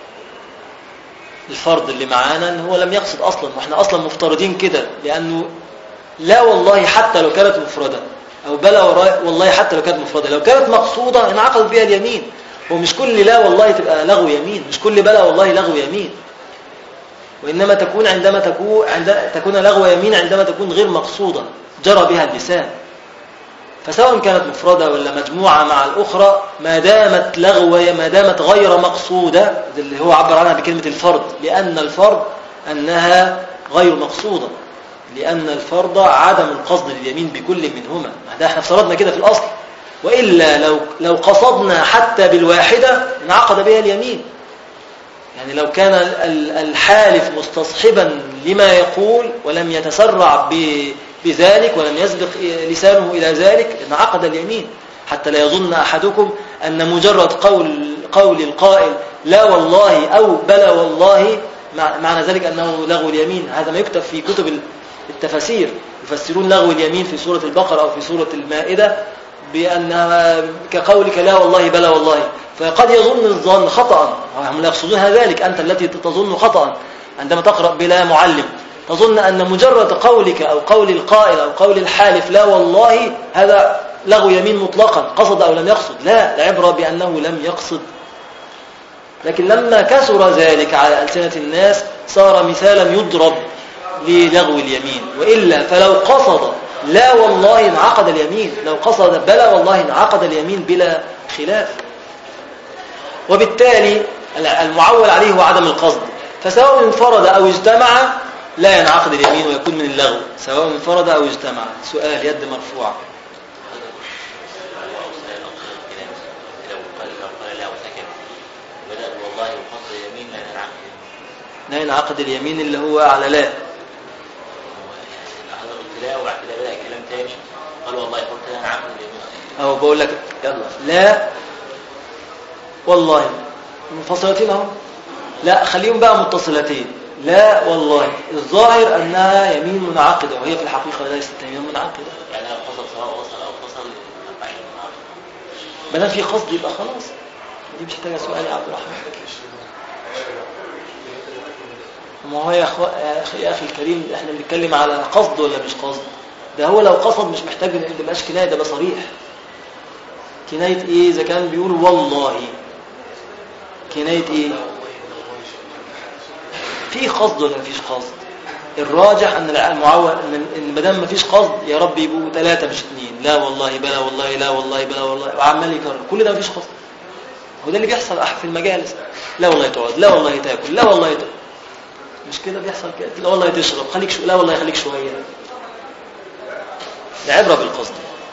الفرض اللي معانا هو لم يقصد أصلا، وإحنا أصلا مفترضين كده، لأنه لا والله حتى لو كانت مفردة، أو بلا والله حتى لو كانت مفردة، لو كانت مقصودة انعقد بها اليمين، ومش كل لا والله تبقى لغو يمين، مش كل بلا والله لغو يمين، وإنما تكون تكون لغو يمين عندما تكون غير مقصودة جرى بها اللسان. فسواء كانت مفردة ولا مجموعة مع الأخرى ما دامت غير مقصودة، اللي هو عبر عنها بكلمة الفرد، لأن الفرد أنها غير مقصودة، لأن الفرد عدم القصد لليمين بكل منهما. ده احنا افترضنا كده في الأصل، وإلا لو قصدنا حتى بالواحدة انعقد بها اليمين. يعني لو كان الحالف مستصحبا لما يقول ولم يتسرع بذلك ولم يسبق لسانه إلى ذلك انعقد اليمين، حتى لا يظن أحدكم أن مجرد قول القائل لا والله أو بلا والله معنى ذلك أنه لغو اليمين. هذا ما يكتب في كتب التفاسير، يفسرون لغو اليمين في سورة البقرة أو في سورة المائدة بأنها كقولك لا والله بلا والله، فقد يظن الظن خطأ، هم لا يقصدون ذلك، أنت التي تظن خطأ عندما تقرأ بلا معلم، تظن أن مجرد قولك أو قول القائل أو قول الحالف لا والله هذا لغو يمين مطلقا، قصد أو لم يقصد. لا، العبرة بأنه لم يقصد. لكن لما كثر ذلك على ألسنة الناس صار مثالا يضرب للغو اليمين، وإلا فلو قصد لا والله انعقد اليمين، لو قصد بلا والله انعقد اليمين بلا خلاف. وبالتالي المعول عليه هو عدم القصد، فسواء انفرد أو اجتمع لا ينعقد اليمين ويكون من اللغو، سواء انفرد أو اجتمع. سؤال يد مرفوعة. لا ينعقد اليمين اللي هو على لا. لا وبعد كده بدأ كلام تاني قال والله قلت لا ينعقد اليمين. أو بقول لك يلا لا والله منفصلتين اهو، لا خليهم بقى متصلتين. لا والله الظاهر أنها يمين منعقدة، وهي في الحقيقة ليست يمين منعقدة. يعني قصد سواء وصل أو اتصل ما دام في قصد يبقى خلاص، دي مش محتاجة سؤال يا عبد الرحمن. ما هو يا أخي الكريم، احنا بنتكلم على قصد ولا مش قصد؟ ده هو لو قصد مش محتاج ان يبقاش كناية، ده صريح. كناية ايه اذا كان بيقول والله؟ كناية ايه؟ في قصد ولا مفيش قصد؟ الراجح ان المعول ان ما دام مفيش قصد يا رب يبقوا 3 مش 2. لا والله بلا والله لا والله بلا والله، وعمال يكرر كل ده مفيش قصد. هو ده اللي بيحصل في المجالس. لا والله تقعد، لا والله تاكل، لا والله تاكل. مش كده بيحصل كده؟ لا والله تشرب، خليك لا والله خليك شويه. العبره بالقصد.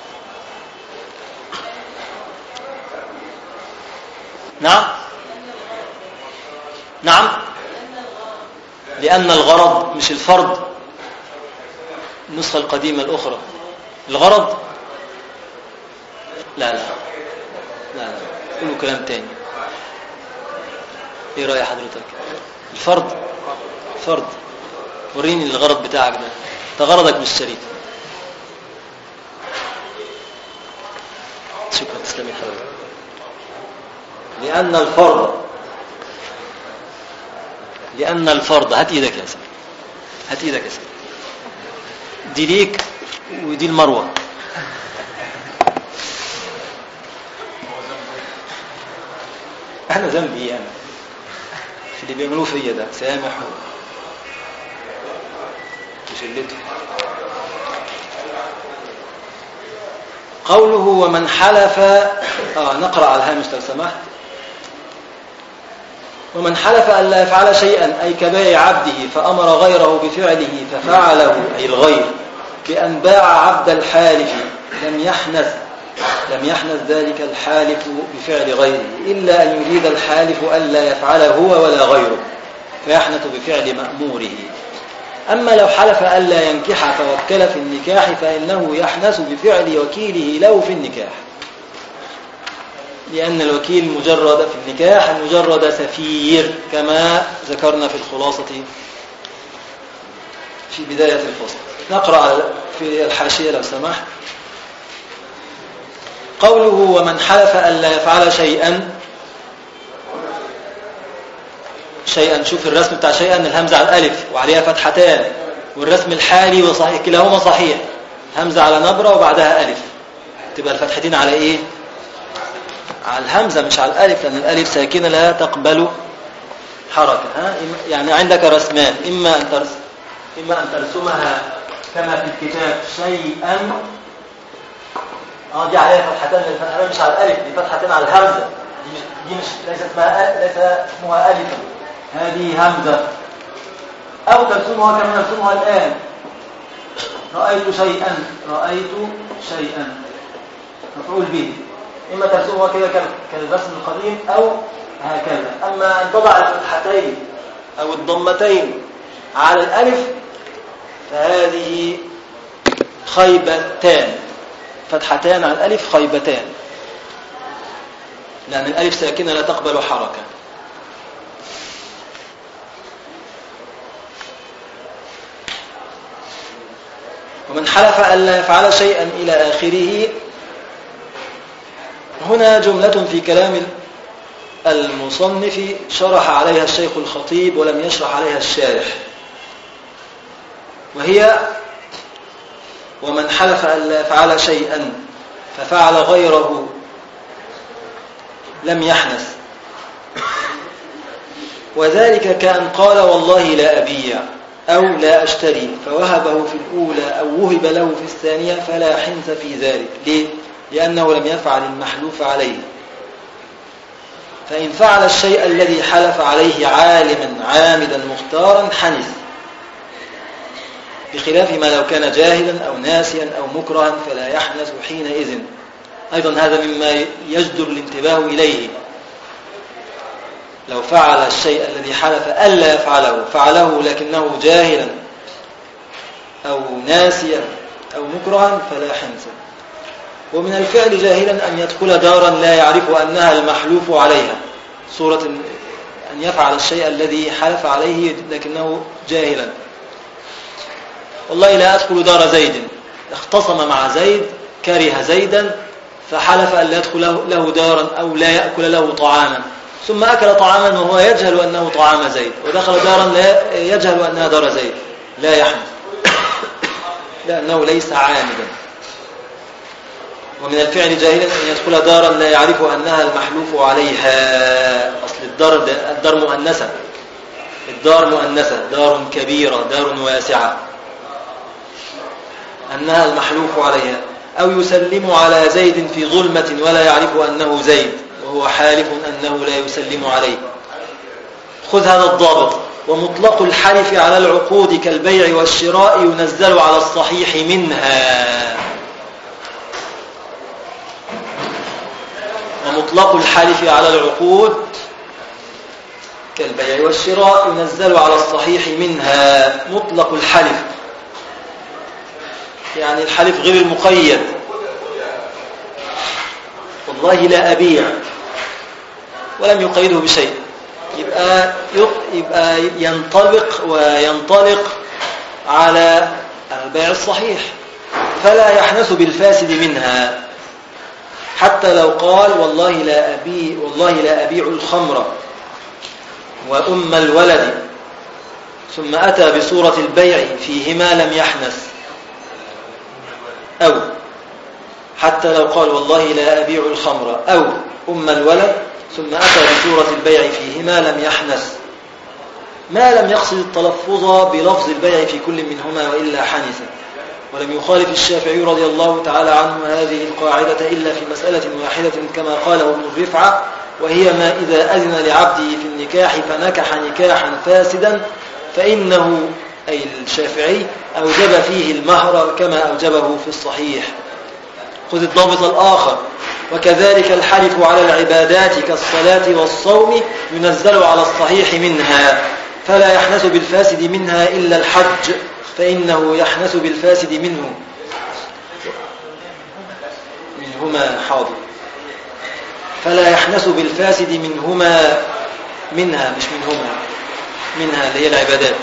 نعم نعم، لأن الغرض مش الفرد. النسخة القديمة الأخرى الغرض. لا لا لا لا، قولوا كلام تاني. ايه رأي حضرتك؟ الفرد فرد. وريني الغرض بتاعك ده غرضك مش شريك. شكرا، تسلمي حضرتك. لأن الفرض هات ايدك يا سيدي، هات ايدك يا سيدي، دي ليك ودي المروة. انا ذنبي انا في اللي بيعملوه فيا ده، سامح وشلته. قوله ومن حلف، نقرأ على الهامش لو سمحت. ومن حلف أن لا يفعل شيئا أي كبائع عبده فأمر غيره بفعله ففعله أي الغير بأن باع عبد الحالف لم يحنث ذلك الحالف بفعل غيره إلا أن يريد الحالف ألا يفعله هو ولا غيره فيحنث بفعل مأموره. أما لو حلف ألا ينكح فوكل في النكاح فإنه يحنث بفعل وكيله له في النكاح، لأن الوكيل مجرد في النكاح مجرد سفير كما ذكرنا في الخلاصة في بداية الفصل. نقرأ في الحاشية لو سمحت. قوله ومن حلف ألا يفعل شيئا، شوف الرسم بتاع شيئا الهمزة على الألف وعليها فتحتان، والرسم الحالي وصحيح كلاهما صحيح، همزة على نبرة وبعدها ألف، تبقى الفتحتين على إيه؟ على الهمزة مش على الألف، لأن الألف ساكنة لا تقبل حركة. يعني عندك رسمان، إما أن ترسمها كما في الكتاب شيئا، دي عليها فتحتين للفتحتين مش على الألف، دي فتحتين على الهمزة، دي مش ليس اسمها ألفا، هذه همزة. أو ترسمها كما نرسمها الآن، رأيت شيئا مفعول به. إما ترسمها كده كالرسم القديم أو هكذا. أما أن تضع الفتحتين أو الضمتين على الألف فهذه خيبتان، فتحتان على الألف خيبتان، لأن الألف ساكنة لا تقبل حركة. ومن حلف ألا يفعل شيئا إلى آخره. هنا جملة في كلام المصنف شرح عليها الشيخ الخطيب ولم يشرح عليها الشارح، وهي: ومن حلف ألا يفعل شيئا ففعل غيره لم يحنث، وذلك كأن قال والله لا أبيع أو لا أشتري فوهبه في الأولى أو وهب له في الثانية فلا حنث في ذلك. ليه؟ لأنه لم يفعل المحلوف عليه. فإن فعل الشيء الذي حلف عليه عالما عامدا مختارا حنث، بخلاف ما لو كان جاهلا أو ناسيا أو مكرها فلا يحنث حينئذ. أيضا هذا مما يجدر الانتباه إليه. لو فعل الشيء الذي حلف ألا يفعله فعله لكنه جاهلا أو ناسيا أو مكرها فلا حنث. ومن الفعل جاهلا أن يدخل دارا لا يعرف أنها المحلوف عليها، صورة أن يفعل الشيء الذي حلف عليه لكنه جاهلا. والله لا أدخل دار زيد، اختصم مع زيد، كره زيدا، فحلف أن لا يدخل له دارا أو لا يأكل له طعاما، ثم أكل طعاما وهو يجهل أنه طعام زيد، ودخل دارا لا يجهل أنها دار زيد، لا يحنث لأنه ليس عامدا. ومن الفعل جاهلا أن يدخل دارا لا يعرف أنها المحلوف عليها. أصل الدار مؤنثة، الدار مؤنثة، دار كبيرة، دار واسعة، أنها المحلوف عليها. أو يسلم على زيد في ظلمة ولا يعرف أنه زيد وهو حالف أنه لا يسلم عليه. خذ هذا الضابط. ومطلق الحلف على العقود كالبيع والشراء ينزل على الصحيح منها. ومطلق الحلف على العقود كالبيع والشراء ينزل على الصحيح منها. مطلق الحلف يعني الحلف غير المقيد. والله لا أبيع ولم يقيده بشيء، يبقى ينطلق على البيع الصحيح، فلا يحنث بالفاسد منها. حتى لو قال والله لا أبيع الخمر وأم الولد، ثم أتى بصورة البيع فيهما لم يحنث. أو حتى لو قال والله لا أبيع الخمر أو أم الولد، ثم أتى بصورة البيع فيهما لم يحنث، ما لم يقصد التلفظ بلفظ البيع في كل منهما وإلا حنث. ولم يخالف الشافعي رضي الله تعالى عنه هذه القاعدة إلا في مسألة واحدة كما قاله ابن الرفعة، وهي ما إذا أذن لعبده في النكاح فنكح نكاحا فاسدا فإنه أي الشافعي أوجب فيه المهر كما أوجبه في الصحيح. خذ الضابط الآخر. وكذلك الحلف على العبادات كالصلاة والصوم ينزل على الصحيح منها، فلا يحنث بالفاسد منها إلا الحج فإنه يحنث بالفاسد منهما حاضر، فلا يحنث بالفاسد منها مش منهما، منها اللي هي العبادات،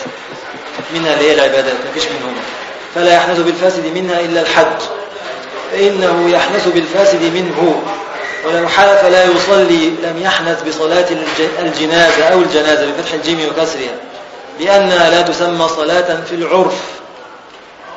مفيش منهما. فلا يحنث بالفاسد منها إلا الحج فإنه يحنث بالفاسد منه. ولو حلف لا يصلي لم يحنث بصلاة الجنازة أو الجنازة بفتح الجيم وكسرها، لأنها لا تسمى صلاة في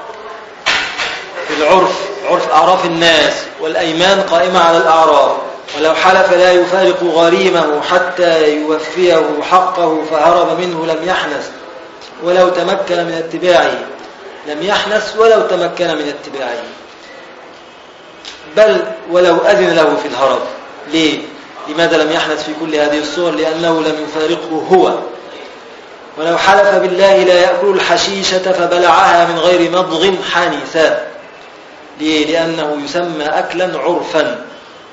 العرف، عرف أعراف الناس، والأيمان قائمة على الأعراف، ولو حلف لا يفارق غريمه حتى يوفيه حقه فهرب منه لم يحنث ولو تمكن من اتباعه، لم يحنث ولو تمكن من اتباعه، بل ولو أذن له في الهرب. ليه؟ لماذا لم يحنث في كل هذه الصور؟ لأنه لم يفارقه هو. ولو حلف بالله لا يأكل الحشيشة فبلعها من غير مضغ حنثا. ليه؟ لأنه يسمى أكلا عرفا،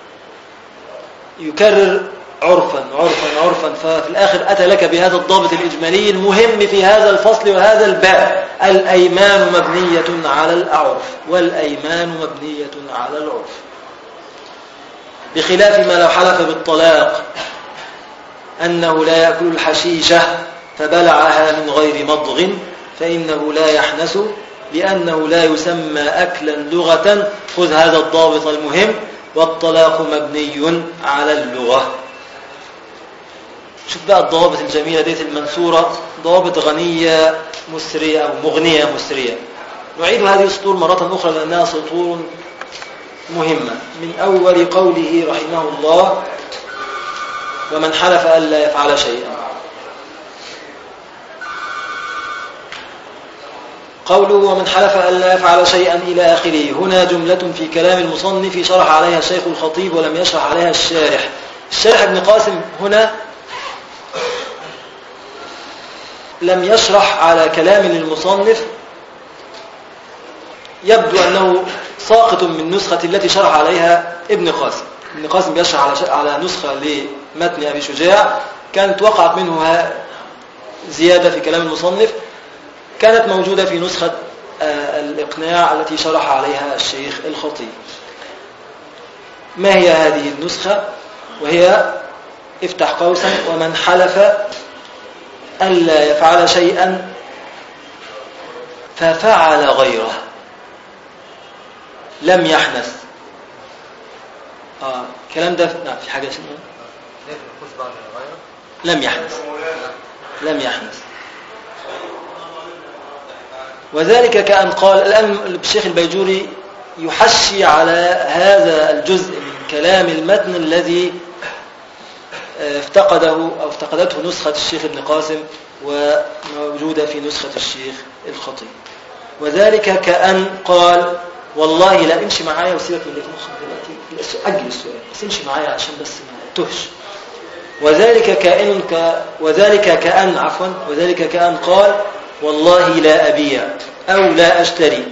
يكرر عرفا عرفا عرفا. ففي الآخر أتى لك بهذا الضابط الإجمالي المهم في هذا الفصل وهذا الباب: الأيمان مبنية على الأعرف، والأيمان مبنية على العرف، بخلاف ما لو حلف بالطلاق أنه لا يأكل الحشيشة فبلعها من غير مضغ فإنه لا يحنث، لأنه لا يسمى أكلا لغة. خذ هذا الضابط المهم: والطلاق مبني على اللغة. شوف بقى الضوابط الجميلة ديت المنثورة، ضوابط غنية مسرية أو مغنية مسرية. نعيد هذه السطور مرة أخرى لأنها سطور مهمة. من أول قوله رحمه الله: ومن حلف ألا يفعل شيئا. قوله ومن حلف ألا يفعل شيئا إلى آخره. هنا جملة في كلام المصنف شرح عليها الشيخ الخطيب ولم يشرح عليها الشارح. الشارح ابن قاسم هنا لم يشرح على كلام للمصنف، يبدو أنه ساقط من نسخة التي شرح عليها ابن قاسم. ابن قاسم يشرح على نسخة لمتن أبي شجاع كانت وقعت منها زيادة في كلام المصنف، كانت موجودة في نسخة الإقناع التي شرح عليها الشيخ الخطيب. ما هي هذه النسخة؟ وهي افتح قوسا: ومن حلف ألا يفعل شيئا ففعل غيره لم يحنث. الكلام ده نعم في حاجة اسمها لم يحنث، لم يحنث. وذلك كأن قال. الآن الشيخ البيجوري يحشي على هذا الجزء من كلام المتن الذي افتقدته نسخة الشيخ ابن قاسم وموجودة في نسخة الشيخ الخطيب. وذلك كأن قال والله لا امشي معايا وسيبك من اللي في مخك دلوقتي، أجل السؤال بس امشي معايا عشان بس ما تهش. وذلك كأن قال والله لا أبيع أو لا أشتري.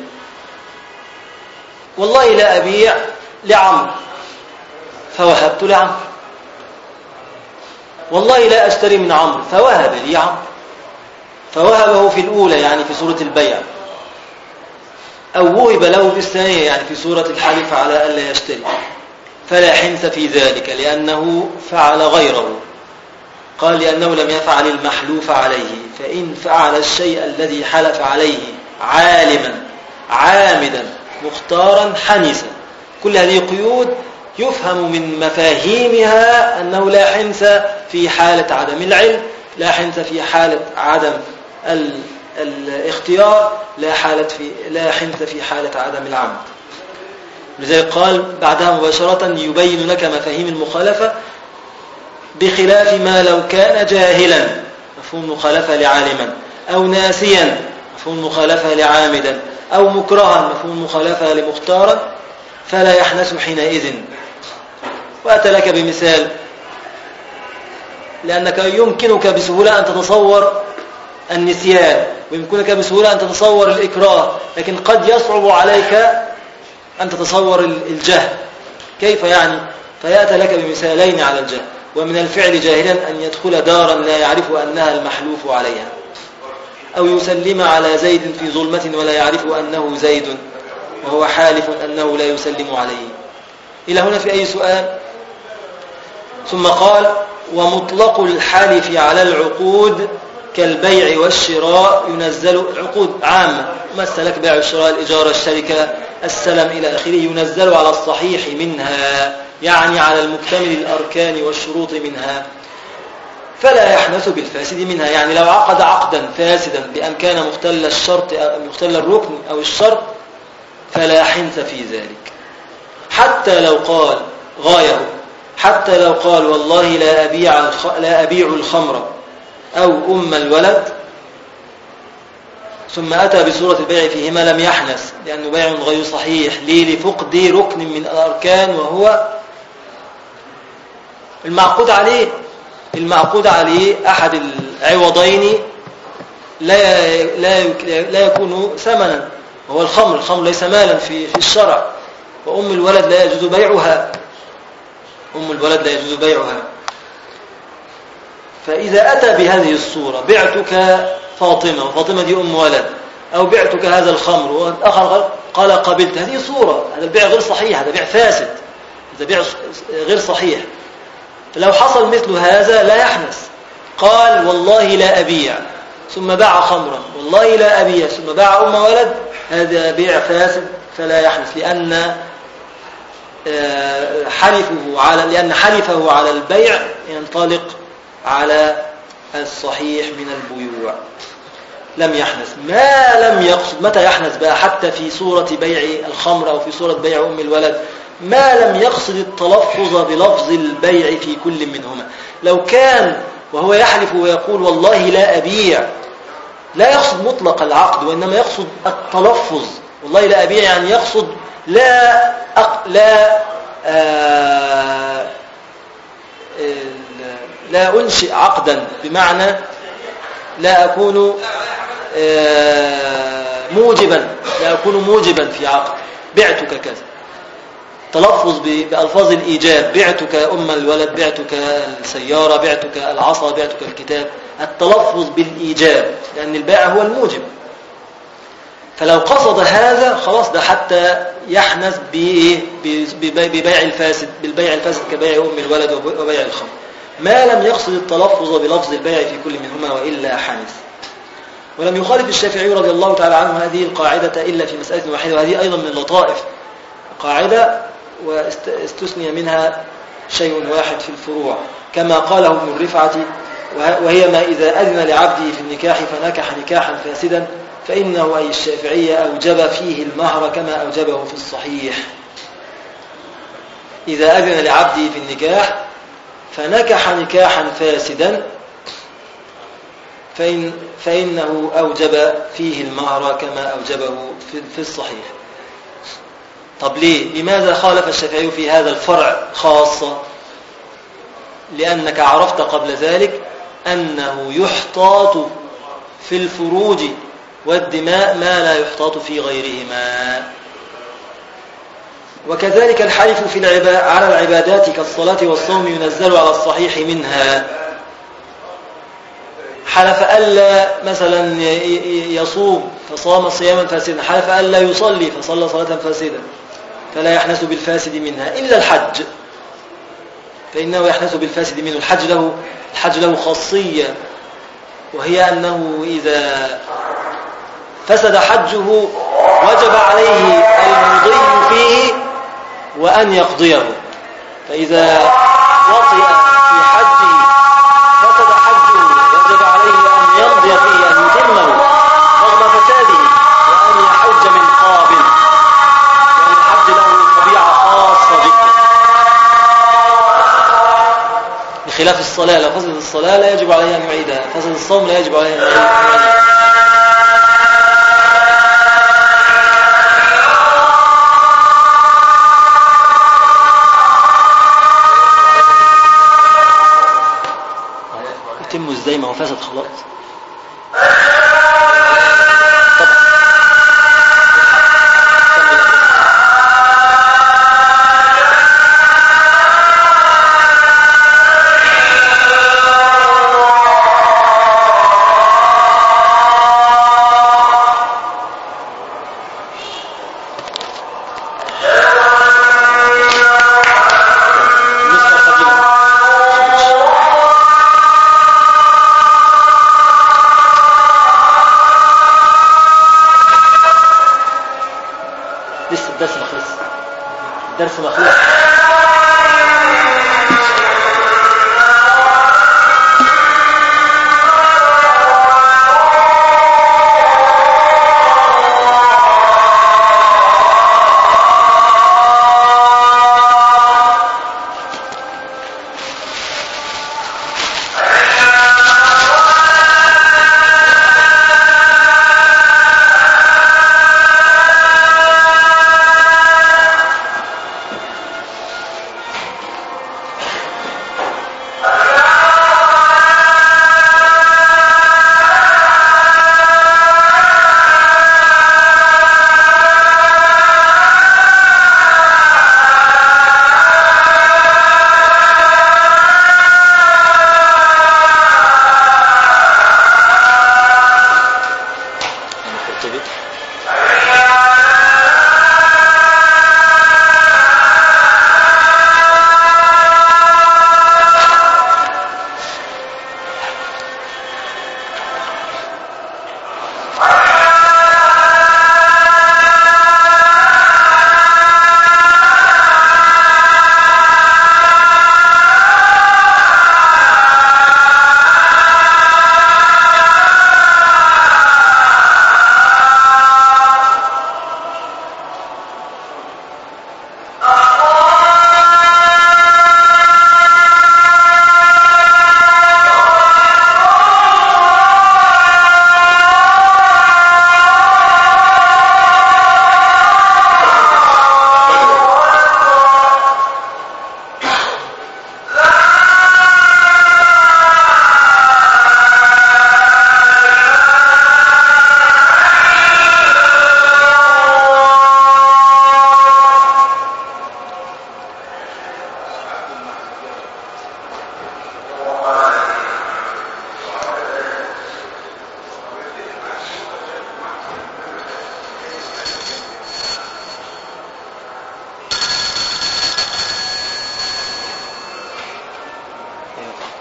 والله لا أبيع لعمرو فوهبت لعمرو، والله لا أشتري من عمرو فوهب لي عمرو، فوهبه في الأولى يعني في سورة البيع، أو وهب له في الثانية يعني في سورة الحلف على ألا يشتري، فلا حنث في ذلك لأنه فعل غيره. قال لأنه لم يفعل المحلوف عليه، فإن فعل الشيء الذي حلف عليه عالما عامدا مختارا حنث. كل هذه قيود يفهم من مفاهيمها أنه لا حنث في حالة عدم العلم، لا حنث في حالة عدم الاختيار، لا حنث في حالة عدم العمد. لذلك قال بعدها مباشرة يبين لك مفاهيم المخالفة، بخلاف ما لو كان جاهلا مفهوم مخالفة لعالما، أو ناسيا مفهوم مخالفة لعامدا، أو مكرها مفهوم مخالفة لمختارا، فلا يحنث حينئذ. وأتى لك بمثال، لأنك يمكنك بسهولة أن تتصور النسيان ويمكنك بسهولة أن تتصور الإكراه، لكن قد يصعب عليك أن تتصور الجهل. كيف يعني؟ فيأتي لك بمثالين على الجهل. ومن الفعل جاهلا أن يدخل دارا لا يعرف أنها المحلوف عليها، أو يسلم على زيد في ظلمة ولا يعرف أنه زيد وهو حالف أنه لا يسلم عليه. إلى هنا في أي سؤال؟ ثم قال ومطلق الحلف على العقود كالبيع والشراء ينزل. عقود عامة مثلك بيع الشراء، الإجارة، الشركة، السلم إلى آخره، ينزل على الصحيح منها يعني على المكتمل الأركان والشروط منها، فلا يحنث بالفاسد منها. يعني لو عقد عقدا فاسدا بأن كان مختل الركن أو الشرط فلا حنث في ذلك، حتى لو قال غاية حتى لو قال والله لا أبيع الخمر أو أم الولد ثم أتى بصورة البيع فيهما لم يحنث، لأنه بيع غير صحيح. ليه؟ لفقد ركن من الأركان وهو المعقود عليه. المعقود عليه أحد العوضين لا يكون ثمنا، وهو الخمر. الخمر ليس مالا في الشرع. وأم الولد لا يجوز بيعها. أم الولد لا يجوز بيعها. فإذا أتى بهذه الصورة بعتك فاطمة، وفاطمة دي أم ولد، أو بعتك هذا الخمر، والآخر قال قبلت، هذه صورة. هذا البيع غير صحيح، هذا بيع فاسد، هذا بيع غير صحيح. فلو حصل مثل هذا لا يحنث. قال والله لا أبيع ثم باع خمرا، والله لا أبيع ثم باع أم ولد، هذا بيع فاسد فلا يحنث، لأن حلفه على البيع ينطلق على الصحيح من البيوع. لم يحنث ما لم يقصد. متى يحنث بقى؟ حتى في صورة بيع الخمر أو في صورة بيع أم الولد، ما لم يقصد التلفظ بلفظ البيع في كل منهما. لو كان وهو يحلف ويقول والله لا أبيع، لا يقصد مطلق العقد، وإنما يقصد التلفظ. والله لا أبيع يعني يقصد لا أنشئ عقدا، بمعنى لا أكون موجبا في عقد. بعتك كذا، تلفظ بألفاظ الإيجاب، بعتك أم الولد، بعتك السيارة، بعتك العصا، بعتك الكتاب. التلفظ بالإيجاب، لأن البائع هو الموجب. فلو قصد هذا خلاص، ده حتى يحنث بالبيع الفاسد كبيع أم الولد وبيع الخمر، ما لم يقصد التلفظ بلفظ البيع في كل منهما، وإلا حنث. ولم يخالف الشافعي رضي الله تعالى عنه هذه القاعدة إلا في مسألة واحدة، وهذه أيضا من اللطائف، قاعدة واستثني منها شيء واحد في الفروع، كما قاله ابن الرفعة، وهي ما إذا أذن لعبده في النكاح فنكح نكاحا فاسدا فإنه أي الشافعية أوجب فيه المهر كما أوجبه في الصحيح. إذا أذن لعبده في النكاح فنكح نكاحا فاسدا فإنه أوجب فيه المهر كما أوجبه في الصحيح. طب ليه؟ لماذا خالف الشافعي في هذا الفرع خاصة؟ لأنك عرفت قبل ذلك أنه يحتاط في الفروج والدماء ما لا يحتاط في غيرهما. وكذلك الحلف على العبادات كالصلاة والصوم ينزل على الصحيح منها. حلف ألا مثلا يصوم فصام صياما فاسدا، حلف ألا يصلي فصلى صلاة فاسدا، فلا يحنث بالفاسد منها إلا الحج، فإنه يحنث بالفاسد منه. الحج له خاصية، وهي أنه إذا فسد حجه وجب عليه المضي فيه وأن يقضيه. فإذا وطئ في حجه فسد حجه وجب عليه أن يمضي فيه، أن يتمه رغم فساده، وأن يحج من قابل، لأن الحج له طبيعة خاصة جدا، بخلاف الصلاة. لو فسد الصلاة لا يجب عليه أن يعيدها، فسد الصوم لا يجب عليه أن يعيدها. يتم ازاي؟ ما هو فسد خلاص.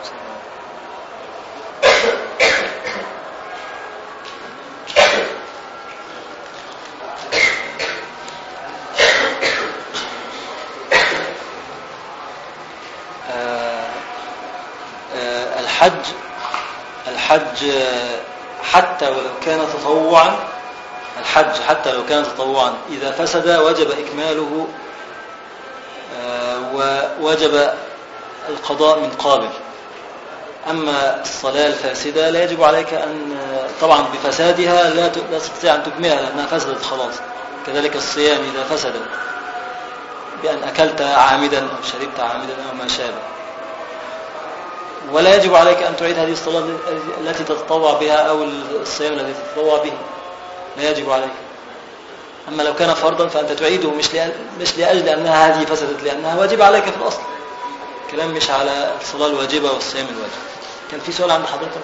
الحج حتى ولو كان تطوعا، الحج حتى لو كان تطوعا إذا فسد وجب إكماله ووجب القضاء من قابل. أما الصلاة الفاسدة لا يجب عليك أن، طبعا بفسادها لا تستطيع أن تكملها لأنها فسدت خلاص. كذلك الصيام إذا فسد بأن أكلت عامدا أو شربت عامدا أو ما شابه، ولا يجب عليك أن تعيد هذه الصلاة التي تتطوع بها أو الصيام الذي تتطوع به، لا يجب عليك. أما لو كان فرضا فأنت تعيده مش لأجل أنها هذه فسدت، لأنها واجب عليك في الأصل. كلام مش على الصلاة الواجبة والصيام الواجب. كان في سؤال عند حضرتك؟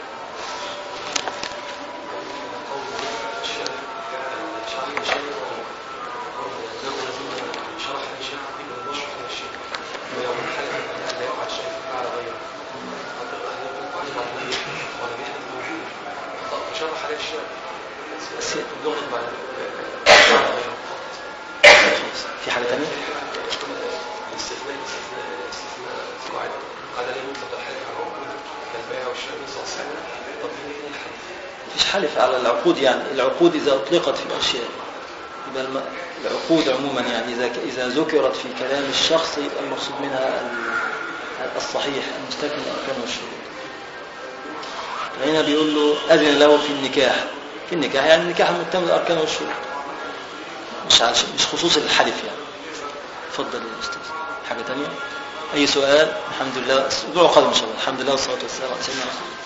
في حاجة تانية؟ مفيش حلف على العقود، يعني العقود إذا أطلقت في الأشياء يبقى العقود عموما، يعني إذا ذكرت في كلام الشخص يبقى المقصود منها الصحيح المستكمل الأركان والشروط. هنا بيقول له أذن له في النكاح، في النكاح يعني النكاح المكتمل الأركان والشروط، مش خصوص الحلف يعني. اتفضل يا أستاذ. حاجة تانية؟ أي سؤال؟ الحمد لله، الأسبوع القادم إن شاء الله. الحمد لله والصلاة والسلام على سيدنا رسول الله.